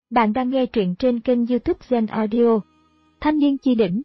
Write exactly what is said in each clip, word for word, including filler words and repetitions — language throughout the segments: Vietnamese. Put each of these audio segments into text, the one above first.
Bạn đang nghe truyện trên kênh YouTube Zen Audio. Thanh niên chi đỉnh.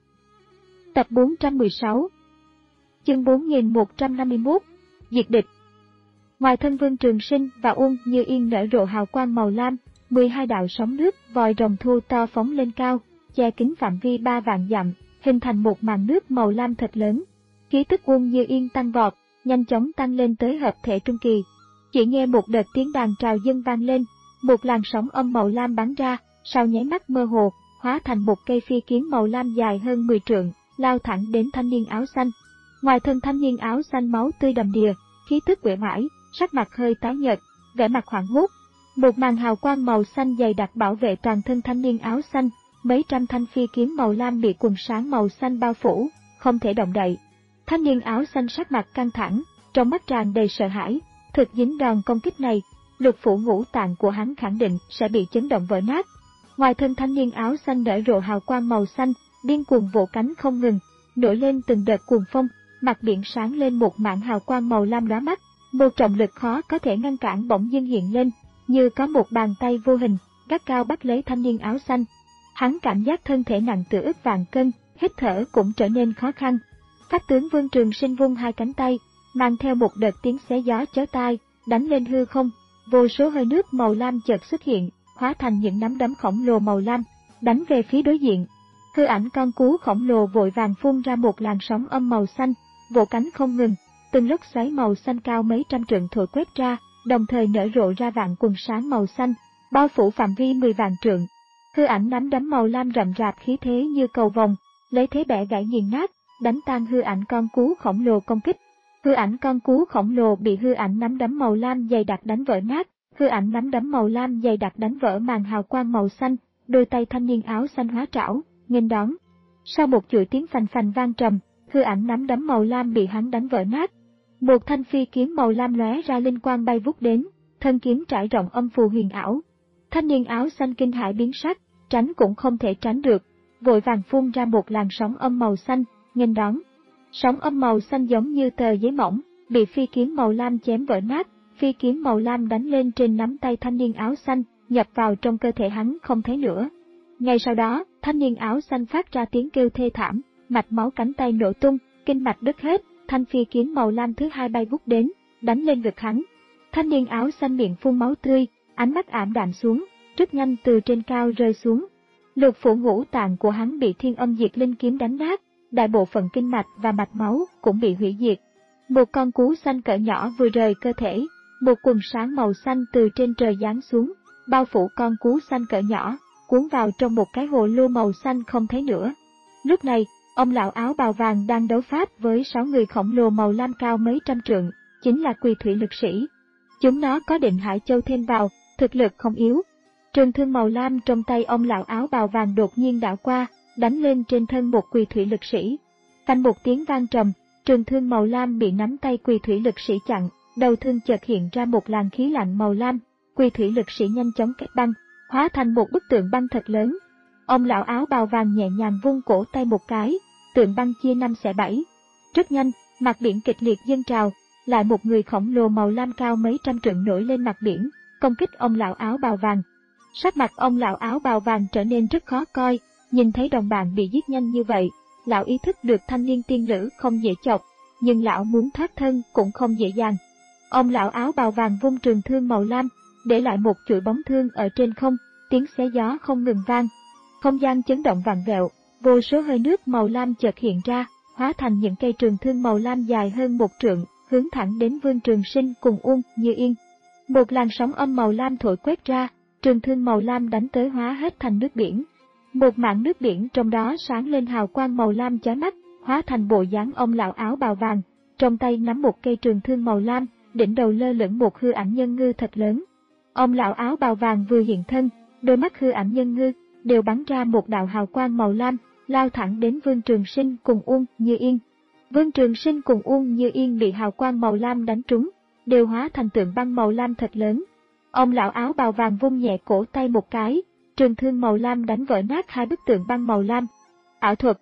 Tập bốn trăm mười sáu. Chương bốn nghìn một trăm năm mươi mốt. Diệt địch. Ngoài thân Vương Trường Sinh và Uông Như Yên nở rộ hào quang màu lam, mười hai đạo sóng nước vòi rồng thu to phóng lên cao, che kín phạm vi ba vạn dặm, hình thành một màn nước màu lam thật lớn. Khí tức Uông Như Yên tăng vọt, nhanh chóng tăng lên tới hợp thể trung kỳ. Chỉ nghe một đợt tiếng đàn trào dâng vang lên, một làn sóng âm màu lam bắn ra, sau nháy mắt mơ hồ, hóa thành một cây phi kiếm màu lam dài hơn mười trượng, lao thẳng đến thanh niên áo xanh. Ngoài thân thanh niên áo xanh máu tươi đầm đìa, khí tức uể oải, sắc mặt hơi tái nhợt, vẻ mặt hoảng hốt. Một màn hào quang màu xanh dày đặc bảo vệ toàn thân thanh niên áo xanh, mấy trăm thanh phi kiếm màu lam bị quần sáng màu xanh bao phủ, không thể động đậy. Thanh niên áo xanh sắc mặt căng thẳng, trong mắt tràn đầy sợ hãi, thực dính đòn công kích này, lục phủ ngũ tạng của hắn khẳng định sẽ bị chấn động vỡ nát. Ngoài thân thanh niên áo xanh nở rộ hào quang màu xanh, điên cuồng vỗ cánh không ngừng, nổi lên từng đợt cuồng phong, mặt biển sáng lên một mảng hào quang màu lam lóa mắt, một trọng lực khó có thể ngăn cản bỗng dưng hiện lên, như có một bàn tay vô hình gắt cao bắt lấy thanh niên áo xanh. Hắn cảm giác thân thể nặng tựa ức vạn cân, hít thở cũng trở nên khó khăn. Pháp tướng Vương Trường Sinh vung hai cánh tay, mang theo một đợt tiếng xé gió chói tai, đánh lên hư không. Vô số hơi nước màu lam chợt xuất hiện, hóa thành những nắm đấm khổng lồ màu lam, đánh về phía đối diện. Hư ảnh con cú khổng lồ vội vàng phun ra một làn sóng âm màu xanh, vỗ cánh không ngừng, từng lốc xoáy màu xanh cao mấy trăm trượng thổi quét ra, đồng thời nở rộ ra vạn quần sáng màu xanh, bao phủ phạm vi mười vạn trượng. Hư ảnh nắm đấm màu lam rậm rạp khí thế như cầu vồng, lấy thế bẻ gãy nghiền nát, đánh tan hư ảnh con cú khổng lồ công kích. Hư ảnh con cú khổng lồ bị hư ảnh nắm đấm màu lam dày đặc đánh vỡ nát, hư ảnh nắm đấm màu lam dày đặc đánh vỡ màn hào quang màu xanh, đôi tay thanh niên áo xanh hóa trảo, nghênh đón. Sau một chuỗi tiếng phành phành vang trầm, hư ảnh nắm đấm màu lam bị hắn đánh vỡ nát. Một thanh phi kiếm màu lam lóe ra linh quang bay vút đến, thân kiếm trải rộng âm phù huyền ảo. Thanh niên áo xanh kinh hãi biến sắc, tránh cũng không thể tránh được, vội vàng phun ra một làn sóng âm màu xanh, nghênh đón. Sóng âm màu xanh giống như tờ giấy mỏng, bị phi kiếm màu lam chém vỡ nát, phi kiếm màu lam đánh lên trên nắm tay thanh niên áo xanh, nhập vào trong cơ thể hắn không thấy nữa. Ngay sau đó, thanh niên áo xanh phát ra tiếng kêu thê thảm, mạch máu cánh tay nổ tung, kinh mạch đứt hết, thanh phi kiếm màu lam thứ hai bay vút đến, đánh lên ngực hắn. Thanh niên áo xanh miệng phun máu tươi, ánh mắt ảm đạm xuống, rất nhanh từ trên cao rơi xuống. Lục phủ ngũ tạng của hắn bị thiên âm diệt linh kiếm đánh nát, đại bộ phận kinh mạch và mạch máu cũng bị hủy diệt. Một con cú xanh cỡ nhỏ vừa rời cơ thể, một quần sáng màu xanh từ trên trời giáng xuống, bao phủ con cú xanh cỡ nhỏ, cuốn vào trong một cái hồ lô màu xanh không thấy nữa. Lúc này, ông lão áo bào vàng đang đấu pháp với sáu người khổng lồ màu lam cao mấy trăm trượng, chính là Quỳ Thủy lực sĩ. Chúng nó có Định Hải Châu thêm vào, thực lực không yếu. Trường thương màu lam trong tay ông lão áo bào vàng đột nhiên đảo qua, đánh lên trên thân một Quỳ Thủy lực sĩ. Phanh một tiếng vang trầm, trường thương màu lam bị nắm tay Quỳ Thủy lực sĩ chặn, đầu thương chợt hiện ra một làn khí lạnh màu lam, Quỳ Thủy lực sĩ nhanh chóng kết băng, hóa thành một bức tượng băng thật lớn. Ông lão áo bào vàng nhẹ nhàng vung cổ tay một cái, tượng băng chia năm xẻ bảy. Rất nhanh, mặt biển kịch liệt dâng trào, lại một người khổng lồ màu lam cao mấy trăm trượng nổi lên mặt biển, công kích ông lão áo bào vàng. Sắc mặt ông lão áo bào vàng trở nên rất khó coi, nhìn thấy đồng bạn bị giết nhanh như vậy, lão ý thức được thanh niên tiên nữ không dễ chọc, nhưng lão muốn thoát thân cũng không dễ dàng. Ông lão áo bào vàng vung trường thương màu lam, để lại một chuỗi bóng thương ở trên không, tiếng xé gió không ngừng vang. Không gian chấn động vặn vẹo, vô số hơi nước màu lam chợt hiện ra, hóa thành những cây trường thương màu lam dài hơn một trượng, hướng thẳng đến Vương Trường Sinh cùng Uông Như Yên. Một làn sóng âm màu lam thổi quét ra, trường thương màu lam đánh tới hóa hết thành nước biển. Một mảng nước biển trong đó sáng lên hào quang màu lam chói mắt, hóa thành bộ dáng ông lão áo bào vàng, trong tay nắm một cây trường thương màu lam, đỉnh đầu lơ lửng một hư ảnh nhân ngư thật lớn. Ông lão áo bào vàng vừa hiện thân, đôi mắt hư ảnh nhân ngư đều bắn ra một đạo hào quang màu lam, lao thẳng đến Vương Trường Sinh cùng Uông Như Yên. Vương Trường Sinh cùng Uông Như Yên bị hào quang màu lam đánh trúng, đều hóa thành tượng băng màu lam thật lớn. Ông lão áo bào vàng vung nhẹ cổ tay một cái, trường thương màu lam đánh vỡ nát hai bức tượng băng màu lam. Ảo thuật.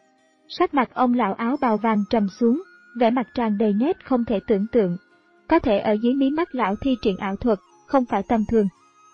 Sắc mặt ông lão áo bào vàng trầm xuống, vẻ mặt tràn đầy nét không thể tưởng tượng. Có thể ở dưới mí mắt lão thi triển ảo thuật, không phải tầm thường.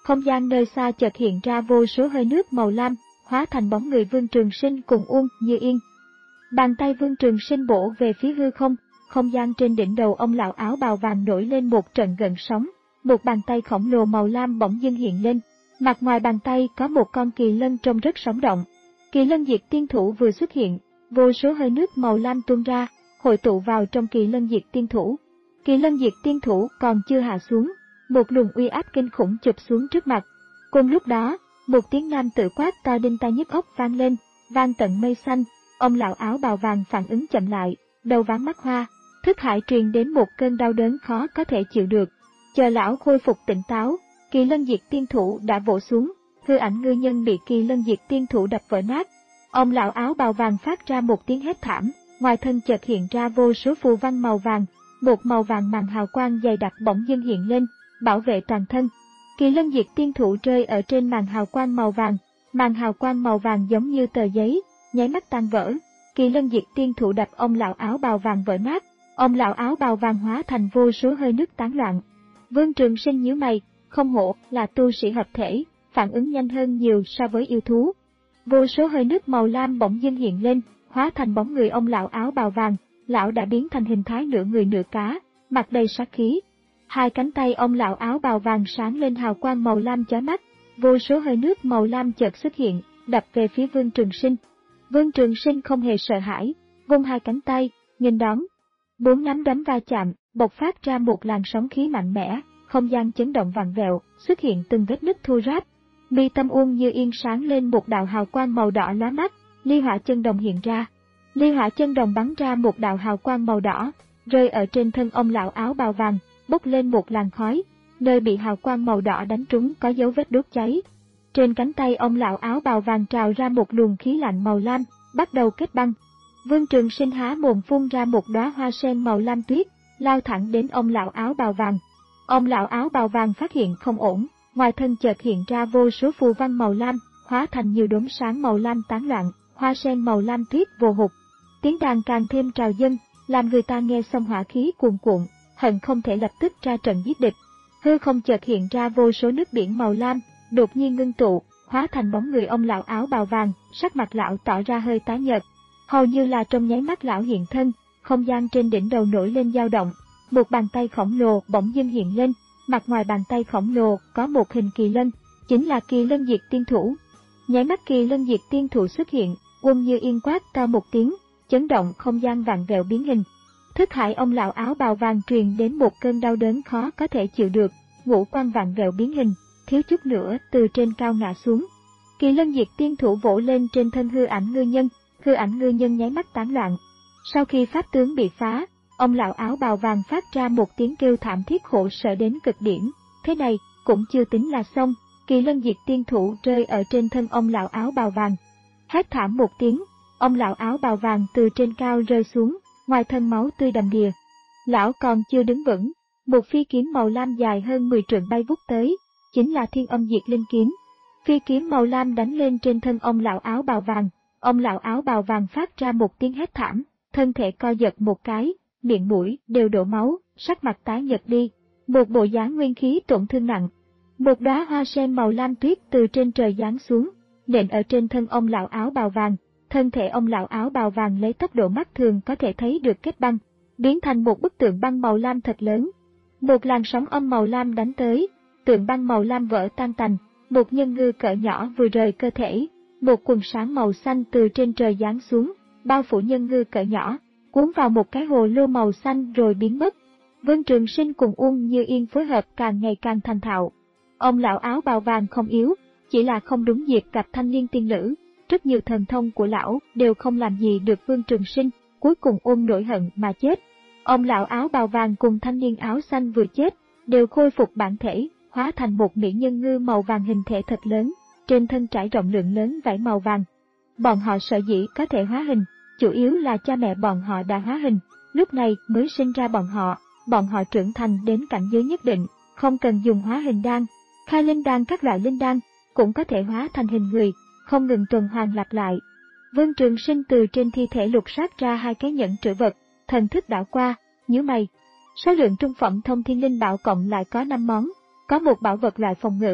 không gian nơi xa chợt hiện ra vô số hơi nước màu lam, hóa thành bóng người Vương Trường Sinh cùng Uông Như Yên. Bàn tay Vương Trường Sinh bổ về phía hư không, không gian trên đỉnh đầu ông lão áo bào vàng nổi lên một trận gợn sóng, một bàn tay khổng lồ màu lam bỗng dưng hiện lên, mặt ngoài bàn tay có một con kỳ lân trông rất sống động. Kỳ lân diệt tiên thủ vừa xuất hiện, vô số hơi nước màu lam tuôn ra, hội tụ vào trong kỳ lân diệt tiên thủ. Kỳ lân diệt tiên thủ còn chưa hạ xuống, một luồng uy áp kinh khủng chụp xuống trước mặt. Cùng lúc đó, một tiếng nam tử quát to đinh tai nhức óc vang lên, vang tận mây xanh. Ông lão áo bào vàng phản ứng chậm lại, đầu váng mắt hoa, thức hải truyền đến một cơn đau đớn khó có thể chịu được. Chờ lão khôi phục tỉnh táo, kỳ lân diệt tiên thủ đã vỗ xuống, hư ảnh ngư nhân bị kỳ lân diệt tiên thủ đập vỡ nát. Ông lão áo bào vàng phát ra một tiếng hét thảm, ngoài thân chợt hiện ra vô số phù văn màu vàng, một màu vàng màn hào quang dày đặc bỗng dưng hiện lên, bảo vệ toàn thân. Kỳ lân diệt tiên thủ rơi ở trên màn hào quang màu vàng, màn hào quang màu vàng giống như tờ giấy, nháy mắt tan vỡ. Kỳ lân diệt tiên thủ đập ông lão áo bào vàng vỡ nát, ông lão áo bào vàng hóa thành vô số hơi nước tán loạn. Vương Trường Sinh nhíu mày, không hổ là tu sĩ hợp thể, phản ứng nhanh hơn nhiều so với yêu thú. Vô số hơi nước màu lam bỗng dưng hiện lên, hóa thành bóng người ông lão áo bào vàng, lão đã biến thành hình thái nửa người nửa cá, mặt đầy sát khí. Hai cánh tay ông lão áo bào vàng sáng lên hào quang màu lam chói mắt, vô số hơi nước màu lam chợt xuất hiện, đập về phía Vương Trường Sinh. Vương Trường Sinh không hề sợ hãi, vung hai cánh tay, nghênh đón. Bốn nắm đấm va chạm, bộc phát ra một làn sóng khí mạnh mẽ, không gian chấn động vặn vẹo, xuất hiện từng vết nứt thô ráp. Mi tâm Uông Như Yên sáng lên một đạo hào quang màu đỏ lóa mắt, ly hỏa chân đồng hiện ra. Ly hỏa chân đồng bắn ra một đạo hào quang màu đỏ, rơi ở trên thân ông lão áo bào vàng, bốc lên một làn khói, nơi bị hào quang màu đỏ đánh trúng có dấu vết đốt cháy. Trên cánh tay ông lão áo bào vàng trào ra một luồng khí lạnh màu lam, bắt đầu kết băng. Vương Trường Sinh há mồm phun ra một đóa hoa sen màu lam tuyết, lao thẳng đến ông lão áo bào vàng. Ông lão áo bào vàng phát hiện không ổn, ngoài thân chợt hiện ra vô số phù văn màu lam, hóa thành nhiều đốm sáng màu lam tán loạn, hoa sen màu lam tuyết vồ hụt. Tiếng đàn càng thêm trào dâng, làm người ta nghe xong hỏa khí cuồn cuộn, hận không thể lập tức ra trận giết địch. Hư không chợt hiện ra vô số nước biển màu lam, đột nhiên ngưng tụ, hóa thành bóng người ông lão áo bào vàng, sắc mặt lão tỏ ra hơi tái nhợt. Hầu như là trong nháy mắt lão hiện thân, không gian trên đỉnh đầu nổi lên dao động, một bàn tay khổng lồ bỗng dưng hiện lên, mặt ngoài bàn tay khổng lồ có một hình kỳ lân, chính là kỳ lân diệt tiên thủ. Nháy mắt kỳ lân diệt tiên thủ xuất hiện, Uông Như Yên quát to một tiếng, chấn động không gian vặn vẹo biến hình. Thức hải ông lão áo bào vàng truyền đến một cơn đau đớn khó có thể chịu được, ngũ quan vặn vẹo biến hình, thiếu chút nữa từ trên cao ngã xuống. Kỳ lân diệt tiên thủ vỗ lên trên thân hư ảnh ngư nhân, hư ảnh ngư nhân nháy mắt tán loạn. Sau khi pháp tướng bị phá, ông lão áo bào vàng phát ra một tiếng kêu thảm thiết khổ sở đến cực điểm. Thế này cũng chưa tính là xong, kỳ lân diệt tiên thủ rơi ở trên thân ông lão áo bào vàng. Hét thảm một tiếng, ông lão áo bào vàng từ trên cao rơi xuống, ngoài thân máu tươi đầm đìa. Lão còn chưa đứng vững, một phi kiếm màu lam dài hơn mười trượng bay vút tới, chính là Thiên Âm Diệt Linh kiếm. Phi kiếm màu lam đánh lên trên thân ông lão áo bào vàng, ông lão áo bào vàng phát ra một tiếng hét thảm, thân thể co giật một cái, miệng mũi đều đổ máu, sắc mặt tái nhợt đi, một bộ dáng nguyên khí tổn thương nặng. Một đóa hoa sen màu lam tuyết từ trên trời giáng xuống, nện ở trên thân ông lão áo bào vàng, thân thể ông lão áo bào vàng lấy tốc độ mắt thường có thể thấy được kết băng, biến thành một bức tượng băng màu lam thật lớn. Một làn sóng âm màu lam đánh tới, tượng băng màu lam vỡ tan tành, một nhân ngư cỡ nhỏ vừa rời cơ thể, một quần sáng màu xanh từ trên trời giáng xuống, bao phủ nhân ngư cỡ nhỏ, cuốn vào một cái hồ lô màu xanh rồi biến mất. Vương Trường Sinh cùng Uông Như Yên phối hợp càng ngày càng thành thạo. Ông lão áo bào vàng không yếu, chỉ là không đúng dịp gặp thanh liên tiên nữ, rất nhiều thần thông của lão đều không làm gì được Vương Trường Sinh, cuối cùng ôm nỗi hận mà chết. Ông lão áo bào vàng cùng thanh niên áo xanh vừa chết, đều khôi phục bản thể, hóa thành một mỹ nhân ngư màu vàng hình thể thật lớn, trên thân trải rộng lượng lớn vảy màu vàng. Bọn họ sở dĩ có thể hóa hình, chủ yếu là cha mẹ bọn họ đã hóa hình, lúc này mới sinh ra bọn họ, bọn họ trưởng thành đến cảnh giới nhất định, không cần dùng hóa hình đan, khai linh đan các loại linh đan, cũng có thể hóa thành hình người, không ngừng tuần hoàn lặp lại. Vương Trường Sinh từ trên thi thể lục soát ra hai cái nhẫn trữ vật, thần thức đảo qua, nhíu mày. Số lượng trung phẩm thông thiên linh bảo cộng lại có năm món, có một bảo vật loại phòng ngự,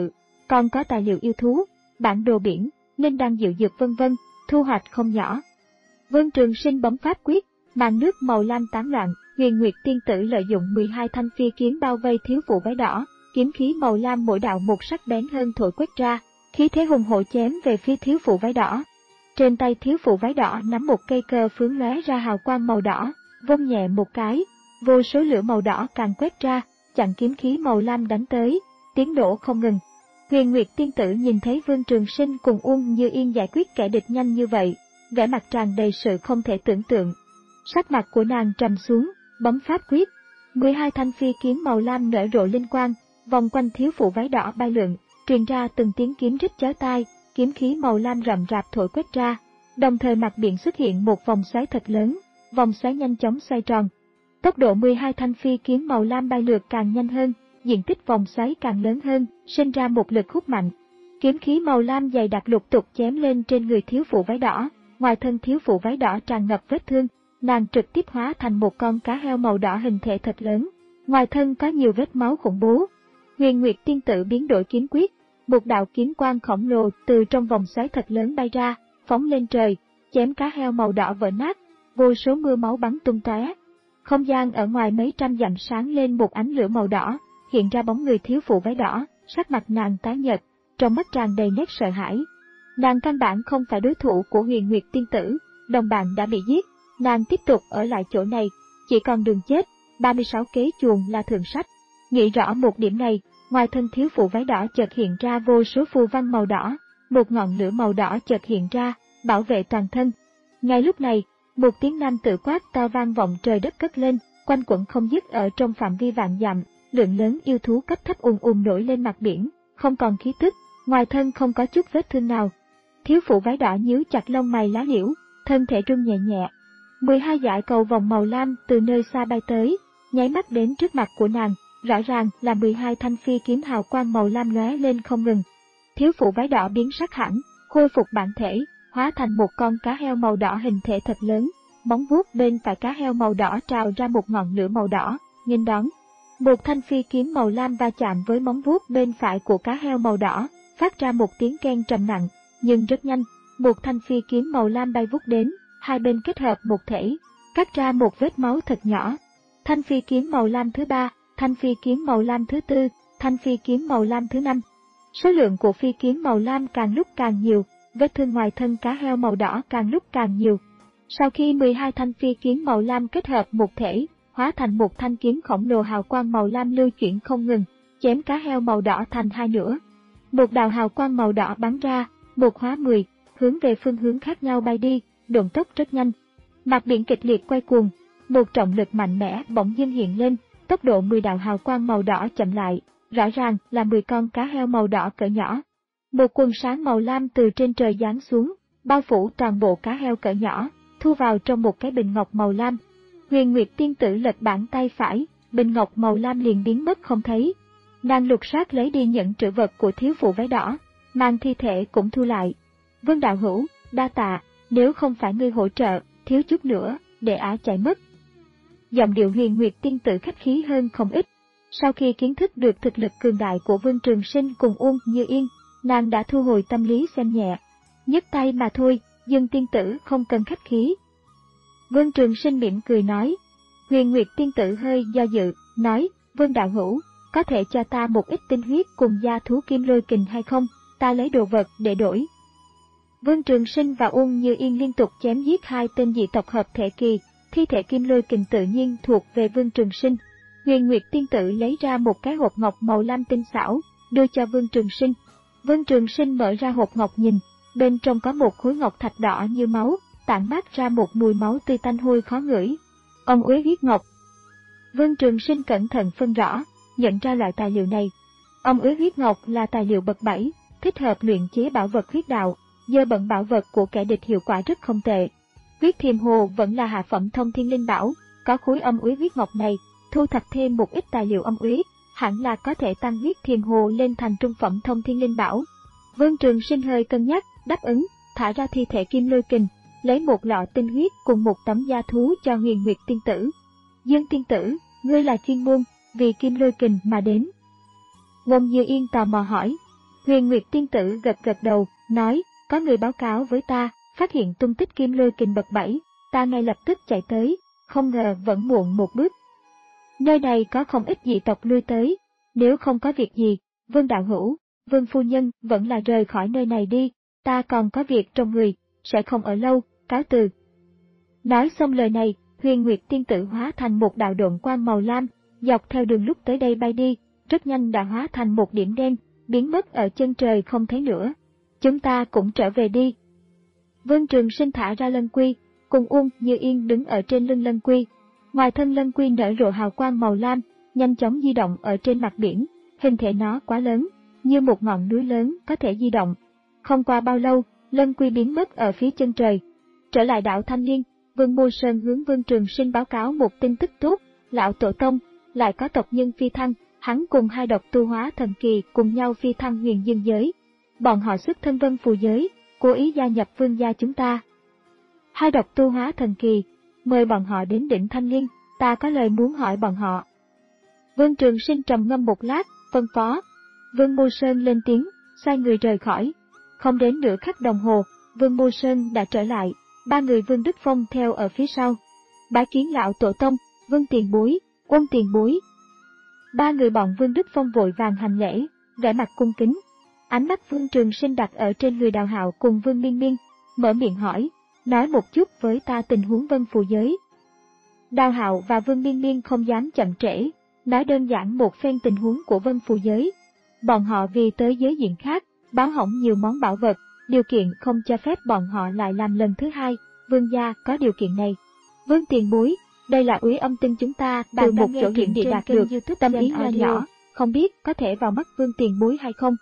còn có tài liệu yêu thú, bản đồ biển, linh đan diệu dược vân vân, thu hoạch không nhỏ. Vương Trường Sinh bấm pháp quyết, màn nước màu lam tán loạn, Huyền Nguyệt tiên tử lợi dụng mười hai thanh phi kiếm bao vây thiếu phụ váy đỏ, kiếm khí màu lam mỗi đạo một sắc bén hơn thổi quét ra, khí thế hùng hổ chém về phía thiếu phụ váy đỏ. Trên tay thiếu phụ váy đỏ nắm một cây cờ phướng lóe ra hào quang màu đỏ, vung nhẹ một cái, vô số lửa màu đỏ càng quét ra, chặn kiếm khí màu lam đánh tới, tiếng nổ không ngừng. Huyền Nguyệt tiên tử nhìn thấy Vương Trường Sinh cùng Uông Như Yên giải quyết kẻ địch nhanh như vậy, vẻ mặt tràn đầy sự không thể tưởng tượng. Sắc mặt của nàng trầm xuống, bấm pháp quyết, mười hai thanh phi kiếm màu lam nở rộ linh quang, vòng quanh thiếu phụ váy đỏ bay lượn, truyền ra từng tiếng kiếm rít chói tai, kiếm khí màu lam rậm rạp thổi quét ra, đồng thời mặt biển xuất hiện một vòng xoáy thật lớn, vòng xoáy nhanh chóng xoay tròn. Tốc độ mười hai thanh phi kiếm màu lam bay lượt càng nhanh hơn, diện tích vòng xoáy càng lớn hơn, sinh ra một lực hút mạnh. Kiếm khí màu lam dày đặc lục tục chém lên trên người thiếu phụ váy đỏ, ngoài thân thiếu phụ váy đỏ tràn ngập vết thương, nàng trực tiếp hóa thành một con cá heo màu đỏ hình thể thật lớn, ngoài thân có nhiều vết máu khủng bố. Huyền Nguyệt tiên tử biến đổi kiếm quyết, một đạo kiếm quang khổng lồ từ trong vòng xoáy thật lớn bay ra, phóng lên trời, chém cá heo màu đỏ vỡ nát, vô số mưa máu bắn tung tóe. Không gian ở ngoài mấy trăm dặm sáng lên một ánh lửa màu đỏ, hiện ra bóng người thiếu phụ váy đỏ, sắc mặt nàng tái nhợt, trong mắt tràn đầy nét sợ hãi. Nàng căn bản không phải đối thủ của Huyền Nguyệt tiên tử, đồng bạn đã bị giết, nàng tiếp tục ở lại chỗ này, chỉ còn đường chết, ba mươi sáu kế chuồng là thượng sách. Nghĩ rõ một điểm này, ngoài thân thiếu phụ váy đỏ chợt hiện ra vô số phù văn màu đỏ, một ngọn lửa màu đỏ chợt hiện ra, bảo vệ toàn thân. Ngay lúc này, một tiếng nam tử quát to vang vọng trời đất cất lên, quanh quẩn không dứt ở trong phạm vi vạn dặm, lượng lớn yêu thú cấp thấp ùn ùn nổi lên mặt biển, không còn khí tức, ngoài thân không có chút vết thương nào. Thiếu phụ váy đỏ nhíu chặt lông mày lá liễu, thân thể rung nhẹ nhẹ. mười hai dải cầu vòng màu lam từ nơi xa bay tới, nháy mắt đến trước mặt của nàng, rõ ràng là mười hai thanh phi kiếm hào quang màu lam lóe lên không ngừng. Thiếu phụ váy đỏ biến sắc hẳn, khôi phục bản thể, hóa thành một con cá heo màu đỏ hình thể thật lớn, móng vuốt bên phải cá heo màu đỏ trào ra một ngọn lửa màu đỏ, nghênh đón. Một thanh phi kiếm màu lam va chạm với móng vuốt bên phải của cá heo màu đỏ, phát ra một tiếng keng trầm nặng, nhưng rất nhanh, một thanh phi kiếm màu lam bay vút đến, hai bên kết hợp một thể, cắt ra một vết máu thật nhỏ. Thanh phi kiếm màu lam thứ ba, thanh phi kiếm màu lam thứ tư, thanh phi kiếm màu lam thứ năm. Số lượng của phi kiếm màu lam càng lúc càng nhiều, vết thương ngoài thân cá heo màu đỏ càng lúc càng nhiều. Sau khi mười hai thanh phi kiếm màu lam kết hợp một thể, hóa thành một thanh kiếm khổng lồ hào quang màu lam lưu chuyển không ngừng, chém cá heo màu đỏ thành hai nửa. Một đạo hào quang màu đỏ bắn ra, một hóa mười, hướng về phương hướng khác nhau bay đi, độn tốc rất nhanh. Mặt biển kịch liệt quay cuồng, một trọng lực mạnh mẽ bỗng dưng hiện lên, tốc độ mười đạo hào quang màu đỏ chậm lại, rõ ràng là mười con cá heo màu đỏ cỡ nhỏ. Một quần sáng màu lam từ trên trời giáng xuống, bao phủ toàn bộ cá heo cỡ nhỏ, thu vào trong một cái bình ngọc màu lam. Huyền Nguyệt tiên tử lật bàn tay phải, bình ngọc màu lam liền biến mất không thấy. Nàng lục soát lấy đi những trữ vật của thiếu phụ váy đỏ, mang thi thể cũng thu lại. Vương đạo hữu, đa tạ, nếu không phải ngươi hỗ trợ, thiếu chút nữa, để ả chạy mất. Giọng điệu Huyền Nguyệt tiên tử khách khí hơn không ít. Sau khi kiến thức được thực lực cường đại của Vương Trường Sinh cùng Uông Như Yên, nàng đã thu hồi tâm lý xem nhẹ. Nhấc tay mà thôi, Dương tiên tử không cần khách khí. Vương Trường Sinh mỉm cười nói. Huyền Nguyệt tiên tử hơi do dự, nói, Vương đạo hữu, có thể cho ta một ít tinh huyết cùng gia thú kim lôi kình hay không, ta lấy đồ vật để đổi. Vương Trường Sinh và Uông Như Yên liên tục chém giết hai tên dị tộc hợp thể kỳ, thi thể kim lôi kình tự nhiên thuộc về Vương Trường Sinh. Huyền Nguyệt tiên tử lấy ra một cái hộp ngọc màu lam tinh xảo, đưa cho Vương Trường Sinh. Vương Trường Sinh mở ra hộp ngọc nhìn, bên trong có một khối ngọc thạch đỏ như máu, tản mát ra một mùi máu tươi tanh hôi khó ngửi. Ông uế huyết ngọc. Vương Trường Sinh cẩn thận phân rõ, nhận ra loại tài liệu này. Ông uế huyết ngọc là tài liệu bậc bảy, thích hợp luyện chế bảo vật huyết đạo, dơ bẩn bảo vật của kẻ địch hiệu quả rất không tệ. Huyết thiềm hồ vẫn là hạ phẩm thông thiên linh bảo, có khối âm uế huyết ngọc này, thu thập thêm một ít tài liệu âm uế, hẳn là có thể tăng huyết thiềm hồ lên thành trung phẩm thông thiên linh bảo. Vương Trường Sinh hơi cân nhắc, đáp ứng, thả ra thi thể kim lôi kình, lấy một lọ tinh huyết cùng một tấm da thú cho Huyền Nguyệt tiên tử. Dương tiên tử, ngươi là chuyên môn vì kim lôi kình mà đến. Uông Như Yên tò mò hỏi. Huyền Nguyệt tiên tử gật gật đầu, nói, có người báo cáo với ta, phát hiện tung tích Kim Lôi Kình bậc bảy, ta ngay lập tức chạy tới, không ngờ vẫn muộn một bước. Nơi này có không ít dị tộc lui tới, nếu không có việc gì, Vương đạo hữu, Vương phu nhân vẫn là rời khỏi nơi này đi, ta còn có việc trong người, sẽ không ở lâu, cáo từ. Nói xong lời này, Huyền Nguyệt tiên tử hóa thành một đạo độn quang màu lam, dọc theo đường lúc tới đây bay đi, rất nhanh đã hóa thành một điểm đen, biến mất ở chân trời không thấy nữa. Chúng ta cũng trở về đi. Vương Trường Sinh thả ra Lân Quy, cùng Uông Như Yên đứng ở trên lưng Lân Quy. Ngoài thân Lân Quy nở rộ hào quang màu lam, nhanh chóng di động ở trên mặt biển, hình thể nó quá lớn, như một ngọn núi lớn có thể di động. Không qua bao lâu, Lân Quy biến mất ở phía chân trời. Trở lại đảo Thanh Liên, Vương Mô Sơn hướng Vương Trường Sinh báo cáo một tin tức tốt, lão tổ tông, lại có tộc nhân phi thăng, hắn cùng hai độc tu hóa thần kỳ cùng nhau phi thăng huyền dương giới. Bọn họ xuất thân Vân Phù giới, cố ý gia nhập Vương gia chúng ta. Hai độc tu hóa thần kỳ, mời bọn họ đến đỉnh Thanh Liên, ta có lời muốn hỏi bọn họ. Vương Trường Sinh trầm ngâm một lát, phân phó. Vương Mô Sơn lên tiếng, xoay người rời khỏi. Không đến nửa khắc đồng hồ, Vương Mô Sơn đã trở lại, ba người Vương Đức Phong theo ở phía sau. Bái kiến lão tổ tông, Vương tiền bối, Quân tiền bối. Ba người bọn Vương Đức Phong vội vàng hành lễ, vẻ mặt cung kính. Ánh mắt Vương Trường Sinh đặt ở trên người Đào Hạo cùng Vương Miên Miên, mở miệng hỏi, nói một chút với ta tình huống Vân Phù giới. Đào Hạo và Vương Miên Miên không dám chậm trễ, nói đơn giản một phen tình huống của Vân Phù giới. Bọn họ vì tới giới diện khác, báo hỏng nhiều món bảo vật, điều kiện không cho phép bọn họ lại làm lần thứ hai, Vương gia có điều kiện này. Vương tiền bối, đây là úy âm tinh chúng ta từ một chỗ hiểm địa đạt được, tâm ý nho nhỏ, không biết có thể vào mắt Vương tiền bối hay không.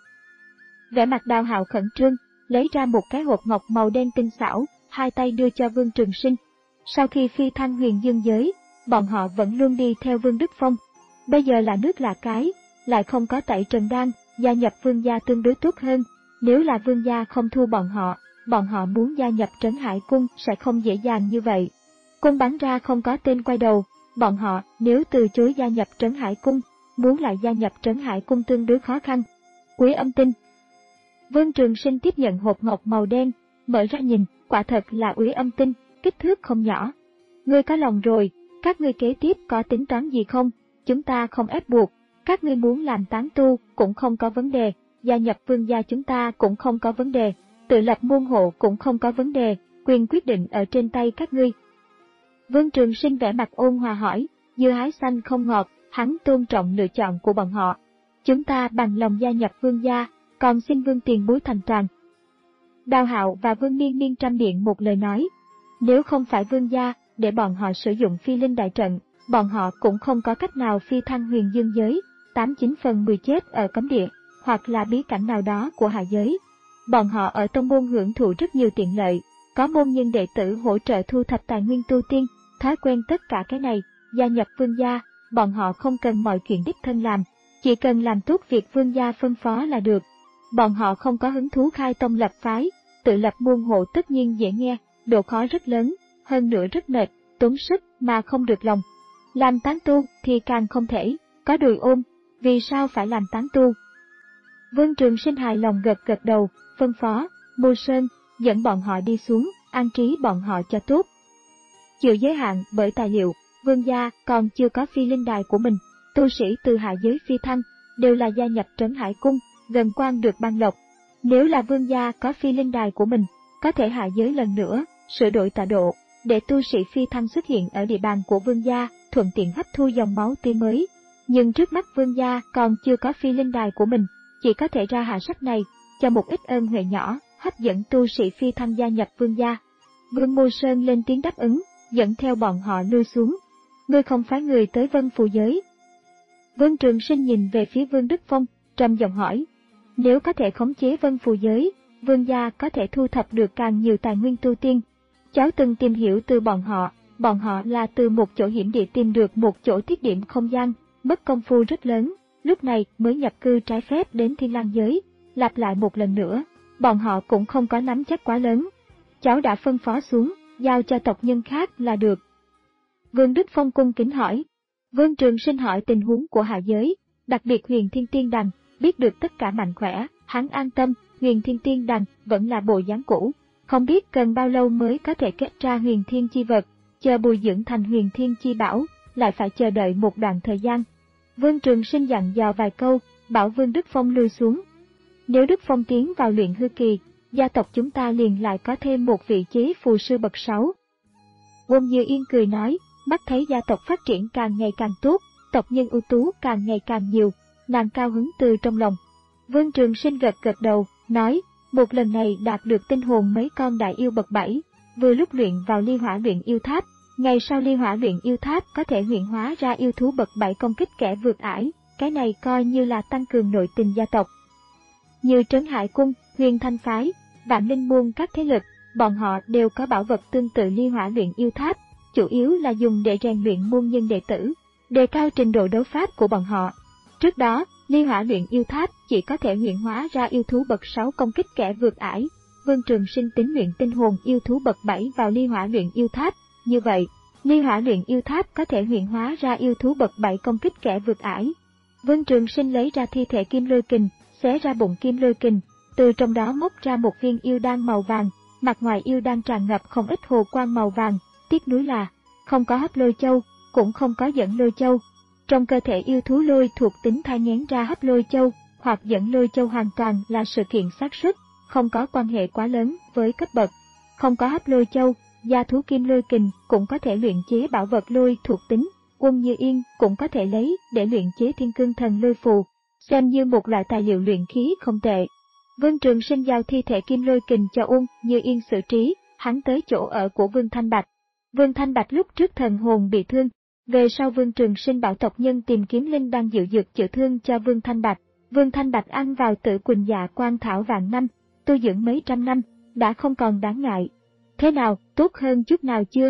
Vẻ mặt Đào Hạo khẩn trương, lấy ra một cái hộp ngọc màu đen tinh xảo, hai tay đưa cho Vương Trường Sinh. Sau khi phi thăng huyền dương giới, bọn họ vẫn luôn đi theo Vương Đức Phong. Bây giờ là nước lạ cái, lại không có tẩy trần đan, gia nhập Vương gia tương đối tốt hơn. Nếu là Vương gia không thu bọn họ, bọn họ muốn gia nhập Trấn Hải Cung sẽ không dễ dàng như vậy. Cung bắn ra không có tên quay đầu, bọn họ nếu từ chối gia nhập Trấn Hải Cung, muốn lại gia nhập Trấn Hải Cung tương đối khó khăn. Quý âm tinh. Vương Trường Sinh tiếp nhận hộp ngọc màu đen, mở ra nhìn, quả thật là úy âm tinh, kích thước không nhỏ. Ngươi có lòng rồi, các ngươi kế tiếp có tính toán gì không? Chúng ta không ép buộc, các ngươi muốn làm tán tu cũng không có vấn đề, gia nhập Vương gia chúng ta cũng không có vấn đề, tự lập môn hộ cũng không có vấn đề, quyền quyết định ở trên tay các ngươi. Vương Trường Sinh vẻ mặt ôn hòa hỏi, dưa hái xanh không ngọt, hắn tôn trọng lựa chọn của bọn họ. Chúng ta bằng lòng gia nhập Vương gia, còn xin Vương tiền bối thành toàn. Đào Hạo và Vương Miên Miên tranh biện một lời nói, nếu không phải Vương gia để bọn họ sử dụng phi linh đại trận, bọn họ cũng không có cách nào phi thăng huyền dương giới, tám chín phần mười chết ở cấm địa, hoặc là bí cảnh nào đó của hạ giới. Bọn họ ở tông môn hưởng thụ rất nhiều tiện lợi, có môn nhân đệ tử hỗ trợ thu thập tài nguyên tu tiên, thói quen tất cả cái này, gia nhập Vương gia, bọn họ không cần mọi chuyện đích thân làm, chỉ cần làm tốt việc Vương gia phân phó là được. Bọn họ không có hứng thú khai tông lập phái, tự lập môn hộ tất nhiên dễ nghe, độ khó rất lớn, hơn nữa rất mệt, tốn sức mà không được lòng. Làm tán tu thì càng không thể, có đùi ôm, vì sao phải làm tán tu? Vương Trường Sinh hài lòng gật gật đầu, phân phó, Mô Sơn, dẫn bọn họ đi xuống, an trí bọn họ cho tốt. Chịu giới hạn bởi tài liệu, Vương gia còn chưa có phi linh đài của mình, tu sĩ từ hạ giới phi thăng, đều là gia nhập Trấn Hải Cung, gần quan được ban lộc. Nếu là Vương gia có phi linh đài của mình, có thể hạ giới lần nữa, sửa đổi tọa độ, để tu sĩ phi thăng xuất hiện ở địa bàn của Vương gia, thuận tiện hấp thu dòng máu tươi mới. Nhưng trước mắt Vương gia còn chưa có phi linh đài của mình, chỉ có thể ra hạ sách này, cho một ít ơn huệ nhỏ, hấp dẫn tu sĩ phi thăng gia nhập Vương gia. Vương Mô Sơn lên tiếng đáp ứng, dẫn theo bọn họ lui xuống. Ngươi không phái người tới Vân Phù giới. Vương Trường Sinh nhìn về phía Vương Đức Phong, trầm giọng hỏi. Nếu có thể khống chế Vân Phù giới, Vương gia có thể thu thập được càng nhiều tài nguyên tu tiên. Cháu từng tìm hiểu từ bọn họ, bọn họ là từ một chỗ hiểm địa tìm được một chỗ thiết điểm không gian, mất công phu rất lớn, lúc này mới nhập cư trái phép đến Thiên Lang giới. Lặp lại một lần nữa, bọn họ cũng không có nắm chắc quá lớn. Cháu đã phân phó xuống, giao cho tộc nhân khác là được. Vương Đức Phong cung kính hỏi. Vương Trường Sinh hỏi tình huống của hạ giới, đặc biệt Huyền Thiên Tiên Đằng, biết được tất cả mạnh khỏe, hắn an tâm, Huyền Thiên Tiên Đằng vẫn là bộ dáng cũ, không biết cần bao lâu mới có thể kết ra Huyền Thiên chi vật, chờ bồi dưỡng thành Huyền Thiên chi bảo, lại phải chờ đợi một đoạn thời gian. Vương Trường Sinh dặn dò vài câu, bảo Vương Đức Phong lui xuống. Nếu Đức Phong tiến vào luyện hư kỳ, gia tộc chúng ta liền lại có thêm một vị chế phù sư bậc sáu. Quân Như Yên cười nói, mắt thấy gia tộc phát triển càng ngày càng tốt, tộc nhân ưu tú càng ngày càng nhiều, nàng cao hứng từ trong lòng. Vương Trường Sinh gật gật đầu, nói, một lần này đạt được tinh hồn mấy con đại yêu bậc bảy, vừa lúc luyện vào ly hỏa luyện yêu tháp, ngày sau ly hỏa luyện yêu tháp có thể luyện hóa ra yêu thú bậc bảy công kích kẻ vượt ải, cái này coi như là tăng cường nội tình gia tộc. Như Trấn Hải Cung, Huyền Thanh Phái, Vạn Linh Môn các thế lực, bọn họ đều có bảo vật tương tự ly hỏa luyện yêu tháp, chủ yếu là dùng để rèn luyện môn nhân đệ tử, đề cao trình độ đấu pháp của bọn họ. Trước đó, ly hỏa luyện yêu tháp chỉ có thể luyện hóa ra yêu thú bậc sáu công kích kẻ vượt ải, Vương Trường Sinh tính luyện tinh hồn yêu thú bậc bảy vào ly hỏa luyện yêu tháp, như vậy, ly hỏa luyện yêu tháp có thể luyện hóa ra yêu thú bậc bảy công kích kẻ vượt ải. Vương Trường Sinh lấy ra thi thể kim lôi kình, xé ra bụng kim lôi kình, từ trong đó móc ra một viên yêu đan màu vàng, mặt ngoài yêu đan tràn ngập không ít hồ quang màu vàng, tiếc nuối là không có hấp lôi châu, cũng không có dẫn lôi châu. Trong cơ thể yêu thú lôi thuộc tính thai nghén ra hấp lôi châu hoặc dẫn lôi châu hoàn toàn là sự kiện xác suất, không có quan hệ quá lớn với cấp bậc. Không có hấp lôi châu, gia thú kim lôi kình cũng có thể luyện chế bảo vật lôi thuộc tính, Quân Như Yên cũng có thể lấy để luyện chế thiên cương thần lôi phù, xem như một loại tài liệu luyện khí không tệ. Vương Trường Sinh giao thi thể kim lôi kình cho Uông Như Yên xử trí, hắn tới chỗ ở của Vương Thanh Bạch. Vương Thanh Bạch lúc trước thần hồn bị thương, về sau Vương Trường Sinh bảo tộc nhân tìm kiếm linh đan diệu dược chữa thương cho Vương Thanh Bạch. Vương Thanh Bạch ăn vào Tử Quỳnh Dạ Quan Thảo vạn năm, tu dưỡng mấy trăm năm, đã không còn đáng ngại. Thế nào, tốt hơn chút nào chưa?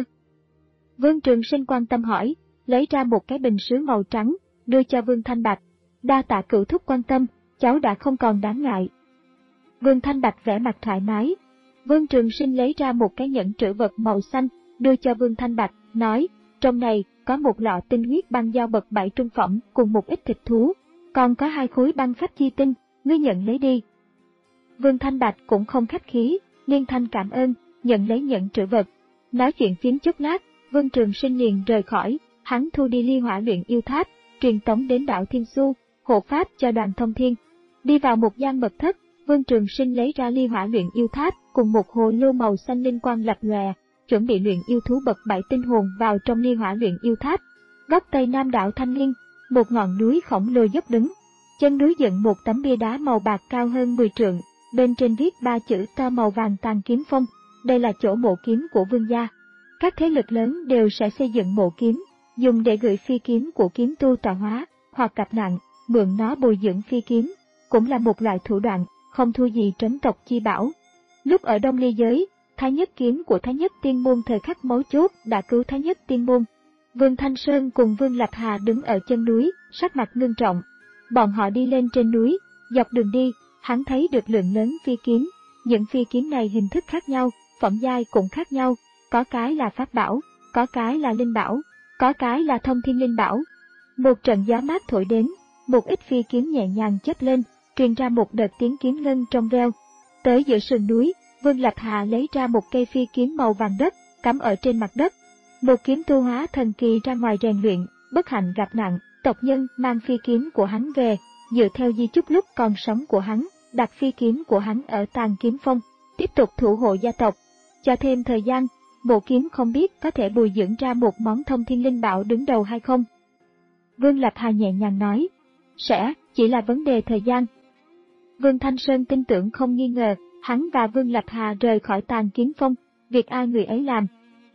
Vương Trường Sinh quan tâm hỏi, lấy ra một cái bình sứ màu trắng, đưa cho Vương Thanh Bạch. Đa tạ cửu thúc quan tâm, cháu đã không còn đáng ngại. Vương Thanh Bạch vẻ mặt thoải mái. Vương Trường Sinh lấy ra một cái nhẫn trữ vật màu xanh, đưa cho Vương Thanh Bạch, nói, trong này có một lọ tinh huyết băng dao bậc bảy trung phẩm cùng một ít thịt thú, còn có hai khối băng phách chi tinh, ngươi nhận lấy đi. Vương Thanh Bạch cũng không khách khí, liên thanh cảm ơn, nhận lấy nhẫn trữ vật. Nói chuyện phiếm chốc lát, Vương Trường Sinh liền rời khỏi, hắn thu đi ly hỏa luyện yêu tháp, truyền tống đến đảo Thiên Xu, hộ pháp cho Đoàn Thông Thiên. Đi vào một gian mật thất, Vương Trường Sinh lấy ra ly hỏa luyện yêu tháp cùng một hồ lô màu xanh linh quang lập lòe, chuẩn bị luyện yêu thú bậc bảy tinh hồn vào trong ly hỏa luyện yêu tháp. Góc tây nam đảo Thanh Liên, một ngọn núi khổng lồ dốc đứng, chân núi dựng một tấm bia đá màu bạc cao hơn mười trượng, bên trên viết ba chữ to màu vàng Tàn Kiếm Phong, đây là chỗ mộ kiếm của vương gia. Các thế lực lớn đều sẽ xây dựng mộ kiếm, dùng để gửi phi kiếm của kiếm tu tọa hóa, hoặc gặp nạn, mượn nó bồi dưỡng phi kiếm, cũng là một loại thủ đoạn, không thua gì trấn tộc chi bảo. Lúc ở Đông Ly giới, Thái Nhất kiếm của Thái Nhất Tiên Môn thời khắc mấu chốt đã cứu Thái Nhất Tiên Môn. Vương Thanh Sơn cùng Vương Lập Hà đứng ở chân núi, sắc mặt ngưng trọng. Bọn họ đi lên trên núi, dọc đường đi, hắn thấy được lượng lớn phi kiếm. Những phi kiếm này hình thức khác nhau, phẩm giai cũng khác nhau, có cái là pháp bảo, có cái là linh bảo, có cái là thông thiên linh bảo. Một trận gió mát thổi đến, một ít phi kiếm nhẹ nhàng chớp lên, truyền ra một đợt tiếng kiếm ngân trong veo. Tới giữa sườn núi, Vương Lập Hà lấy ra một cây phi kiếm màu vàng đất, cắm ở trên mặt đất. Một kiếm tu hóa thần kỳ ra ngoài rèn luyện, bất hạnh gặp nạn, tộc nhân mang phi kiếm của hắn về, dựa theo di chúc lúc còn sống của hắn, đặt phi kiếm của hắn ở Tàn Kiếm Phong, tiếp tục thủ hộ gia tộc. Cho thêm thời gian, bộ kiếm không biết có thể bồi dưỡng ra một món thông thiên linh bảo đứng đầu hay không. Vương Lập Hà nhẹ nhàng nói, sẽ, chỉ là vấn đề thời gian. Vương Thanh Sơn tin tưởng không nghi ngờ, hắn và Vương Lập Hà rời khỏi Tàn Kiếm Phong, việc ai người ấy làm.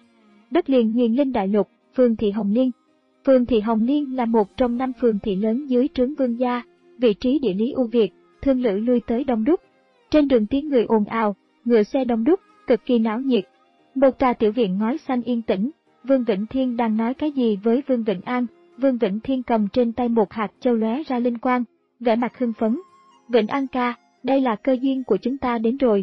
Đất liền Huyền Linh Đại Lục, phường thị Hồng Liên. Phường thị Hồng Liên là một trong năm phường thị lớn dưới trướng Vương gia, vị trí địa lý ưu việt, thương lữ lui tới đông đúc. Trên đường tiếng người ồn ào, ngựa xe đông đúc, cực kỳ náo nhiệt. Một tòa tiểu viện ngói xanh yên tĩnh, Vương Vĩnh Thiên đang nói cái gì với Vương Vĩnh An. Vương Vĩnh Thiên cầm trên tay một hạt châu lóe ra linh quang, vẻ mặt hưng phấn. Vĩnh An ca, đây là cơ duyên của chúng ta đến rồi.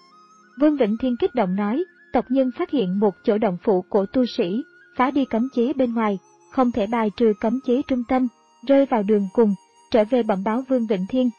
Vương Vĩnh Thiên kích động nói, tộc nhân phát hiện một chỗ động phủ của tu sĩ, phá đi cấm chế bên ngoài, không thể bài trừ cấm chế trung tâm, rơi vào đường cùng, trở về bẩm báo Vương Vĩnh Thiên.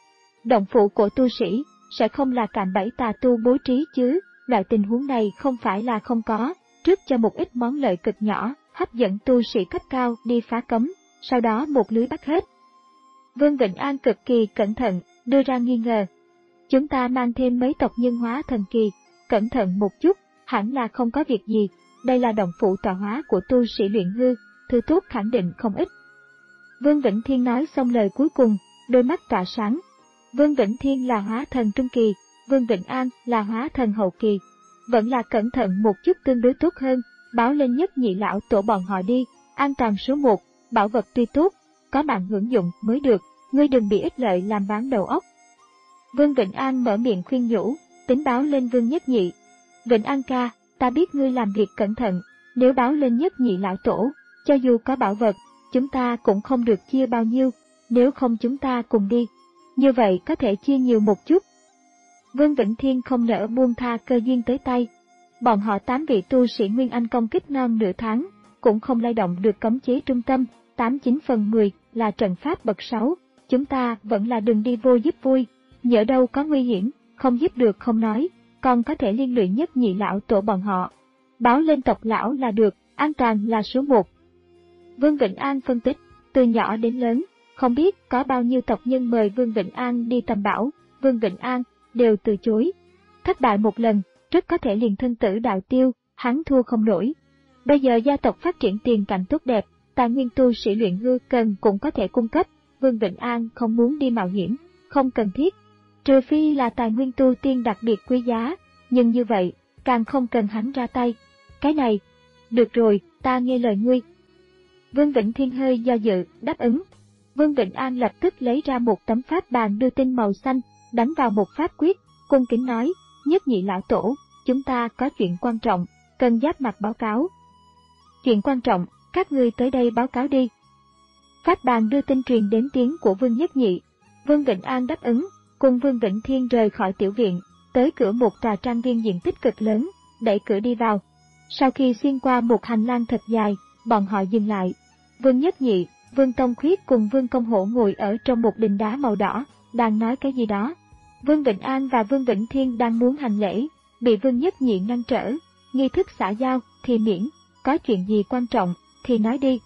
Động phủ của tu sĩ sẽ không là cạm bẫy tà tu bố trí chứ, loại tình huống này không phải là không có, trước cho một ít món lợi cực nhỏ, hấp dẫn tu sĩ cấp cao đi phá cấm, sau đó một lưới bắt hết. Vương Vịnh An cực kỳ cẩn thận, đưa ra nghi ngờ. Chúng ta mang thêm mấy tộc nhân hóa thần kỳ, cẩn thận một chút, hẳn là không có việc gì, đây là động phủ tọa hóa của tu sĩ luyện hư, thứ tốt khẳng định không ít. Vương Vĩnh Thiên nói xong lời cuối cùng, đôi mắt tỏa sáng. Vương Vĩnh Thiên là hóa thần trung kỳ, Vương Vịnh An là hóa thần hậu kỳ. Vẫn là cẩn thận một chút tương đối tốt hơn, báo lên nhất nhị lão tổ bọn họ đi, an toàn số một, bảo vật tuy tốt, có mạng hưởng dụng mới được, ngươi đừng bị ích lợi làm bán đầu óc. Vương Vịnh An mở miệng khuyên nhủ, tính báo lên Vương Nhất Nhị. Vịnh An ca, ta biết ngươi làm việc cẩn thận, nếu báo lên nhất nhị lão tổ, cho dù có bảo vật, chúng ta cũng không được chia bao nhiêu, nếu không chúng ta cùng đi. Như vậy có thể chia nhiều một chút. Vương Vĩnh Thiên không nỡ buông tha cơ duyên tới tay. Bọn họ tám vị tu sĩ Nguyên Anh công kích non nửa tháng, cũng không lay động được cấm chế trung tâm, tám chín phần mười là trận pháp bậc sáu, chúng ta vẫn là đừng đi vô giúp vui, nhỡ đâu có nguy hiểm, không giúp được không nói, còn có thể liên lụy nhất nhị lão tổ bọn họ. Báo lên tộc lão là được, an toàn là số một. Vương Vịnh An phân tích, từ nhỏ đến lớn, không biết có bao nhiêu tộc nhân mời Vương Vịnh An đi tầm bảo, Vương Vịnh An đều từ chối. Thất bại một lần, rất có thể liền thân tử đạo tiêu, hắn thua không nổi. Bây giờ gia tộc phát triển tiền cảnh tốt đẹp, tài nguyên tu sĩ luyện hư cần cũng có thể cung cấp, Vương Vịnh An không muốn đi mạo hiểm, không cần thiết. Trừ phi là tài nguyên tu tiên đặc biệt quý giá, nhưng như vậy, càng không cần hắn ra tay. Cái này, được rồi, ta nghe lời ngươi. Vương Vĩnh Thiên hơi do dự, đáp ứng. Vương Vịnh An lập tức lấy ra một tấm pháp bàn đưa tin màu xanh, đánh vào một pháp quyết, cung kính nói, nhất nhị lão tổ, chúng ta có chuyện quan trọng, cần giáp mặt báo cáo. Chuyện quan trọng, các ngươi tới đây báo cáo đi. Pháp bàn đưa tin truyền đến tiếng của Vương Nhất Nhị. Vương Vịnh An đáp ứng, cùng Vương Vĩnh Thiên rời khỏi tiểu viện, tới cửa một tòa trang viên diện tích cực lớn, đẩy cửa đi vào. Sau khi xuyên qua một hành lang thật dài, bọn họ dừng lại. Vương Nhất Nhị, Vương Tông Khuyết cùng Vương Công Hổ ngồi ở trong một đình đá màu đỏ, đang nói cái gì đó. Vương Vịnh An và Vương Vĩnh Thiên đang muốn hành lễ, bị Vương Nhất Nhị ngăn trở. Nghi thức xã giao thì miễn, có chuyện gì quan trọng thì nói đi.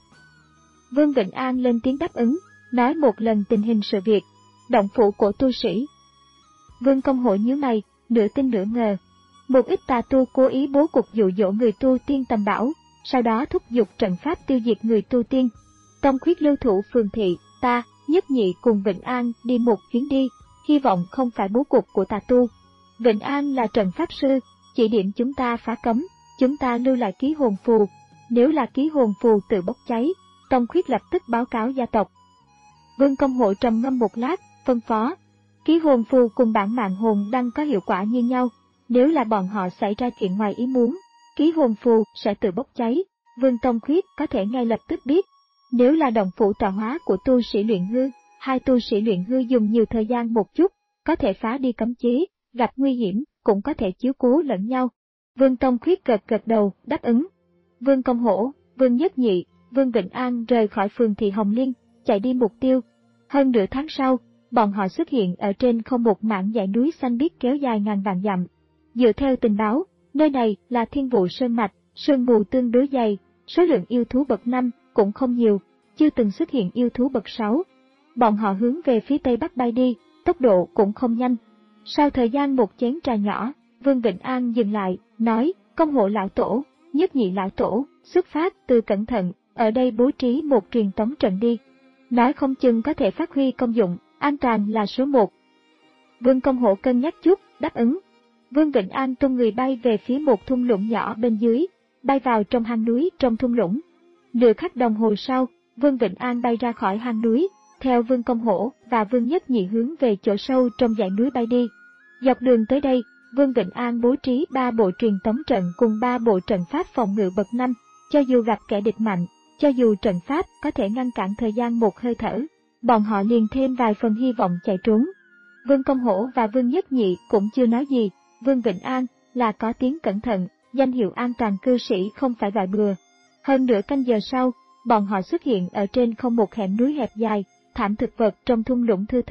Vương Vịnh An lên tiếng đáp ứng, nói một lần tình hình sự việc. Động phủ của tu sĩ. Vương Công Hổ nhíu mày, nửa tin nửa ngờ. Một ít tà tu cố ý bố cục dụ dỗ người tu tiên tầm bảo, sau đó thúc giục trận pháp tiêu diệt người tu tiên. Tông Khuyết lưu thủ phường thị, ta, Nhất Nhị cùng Vịnh An đi một chuyến đi, hy vọng không phải bố cục của tà tu. Vịnh An là trận pháp sư, chỉ điểm chúng ta phá cấm, chúng ta lưu lại ký hồn phù. Nếu là ký hồn phù tự bốc cháy, Tông Khuyết lập tức báo cáo gia tộc. Vương Công Hộ trầm ngâm một lát, phân phó. Ký hồn phù cùng bản mạng hồn đăng có hiệu quả như nhau, nếu là bọn họ xảy ra chuyện ngoài ý muốn, ký hồn phù sẽ tự bốc cháy, Vương Tông Khuyết có thể ngay lập tức biết. Nếu là động phủ tọa hóa của tu sĩ luyện hư, hai tu sĩ luyện hư dùng nhiều thời gian một chút, có thể phá đi cấm chế, gặp nguy hiểm, cũng có thể chiếu cố lẫn nhau. Vương Tông Khuyết gật gật đầu, đáp ứng. Vương Công Hổ, Vương Nhất Nhị, Vương Vịnh An rời khỏi phường thị Hồng Liên, chạy đi mục tiêu. Hơn nửa tháng sau, bọn họ xuất hiện ở trên không một mảng dãy núi xanh biếc kéo dài ngàn vạn dặm. Dựa theo tình báo, nơi này là Thiên Vụ Sơn Mạch, sương mù tương đối dày, số lượng yêu thú bậc năm cũng không nhiều, chưa từng xuất hiện yêu thú bậc sáu. Bọn họ hướng về phía tây bắc bay đi, tốc độ cũng không nhanh. Sau thời gian một chén trà nhỏ, Vương Vịnh An dừng lại, nói, Công Hộ lão tổ, Nhất Nhị lão tổ, xuất phát từ cẩn thận, ở đây bố trí một truyền tống trận đi. Nói không chừng có thể phát huy công dụng, an toàn là số một. Vương Công Hộ cân nhắc chút, đáp ứng. Vương Vịnh An tung người bay về phía một thung lũng nhỏ bên dưới, bay vào trong hang núi trong thung lũng. Nửa khắc đồng hồ sau, Vương Vịnh An bay ra khỏi hang núi, theo Vương Công Hổ và Vương Nhất Nhị hướng về chỗ sâu trong dãy núi bay đi. Dọc đường tới đây, Vương Vịnh An bố trí ba bộ truyền tống trận cùng ba bộ trận pháp phòng ngự bậc năm, cho dù gặp kẻ địch mạnh, cho dù trận pháp có thể ngăn cản thời gian một hơi thở, bọn họ liền thêm vài phần hy vọng chạy trốn. Vương Công Hổ và Vương Nhất Nhị cũng chưa nói gì, Vương Vịnh An là có tiếng cẩn thận, danh hiệu an toàn cư sĩ không phải loại bừa. Hơn nửa canh giờ sau, bọn họ xuất hiện ở trên không một hẻm núi hẹp dài, thảm thực vật trong thung lũng thưa thớt,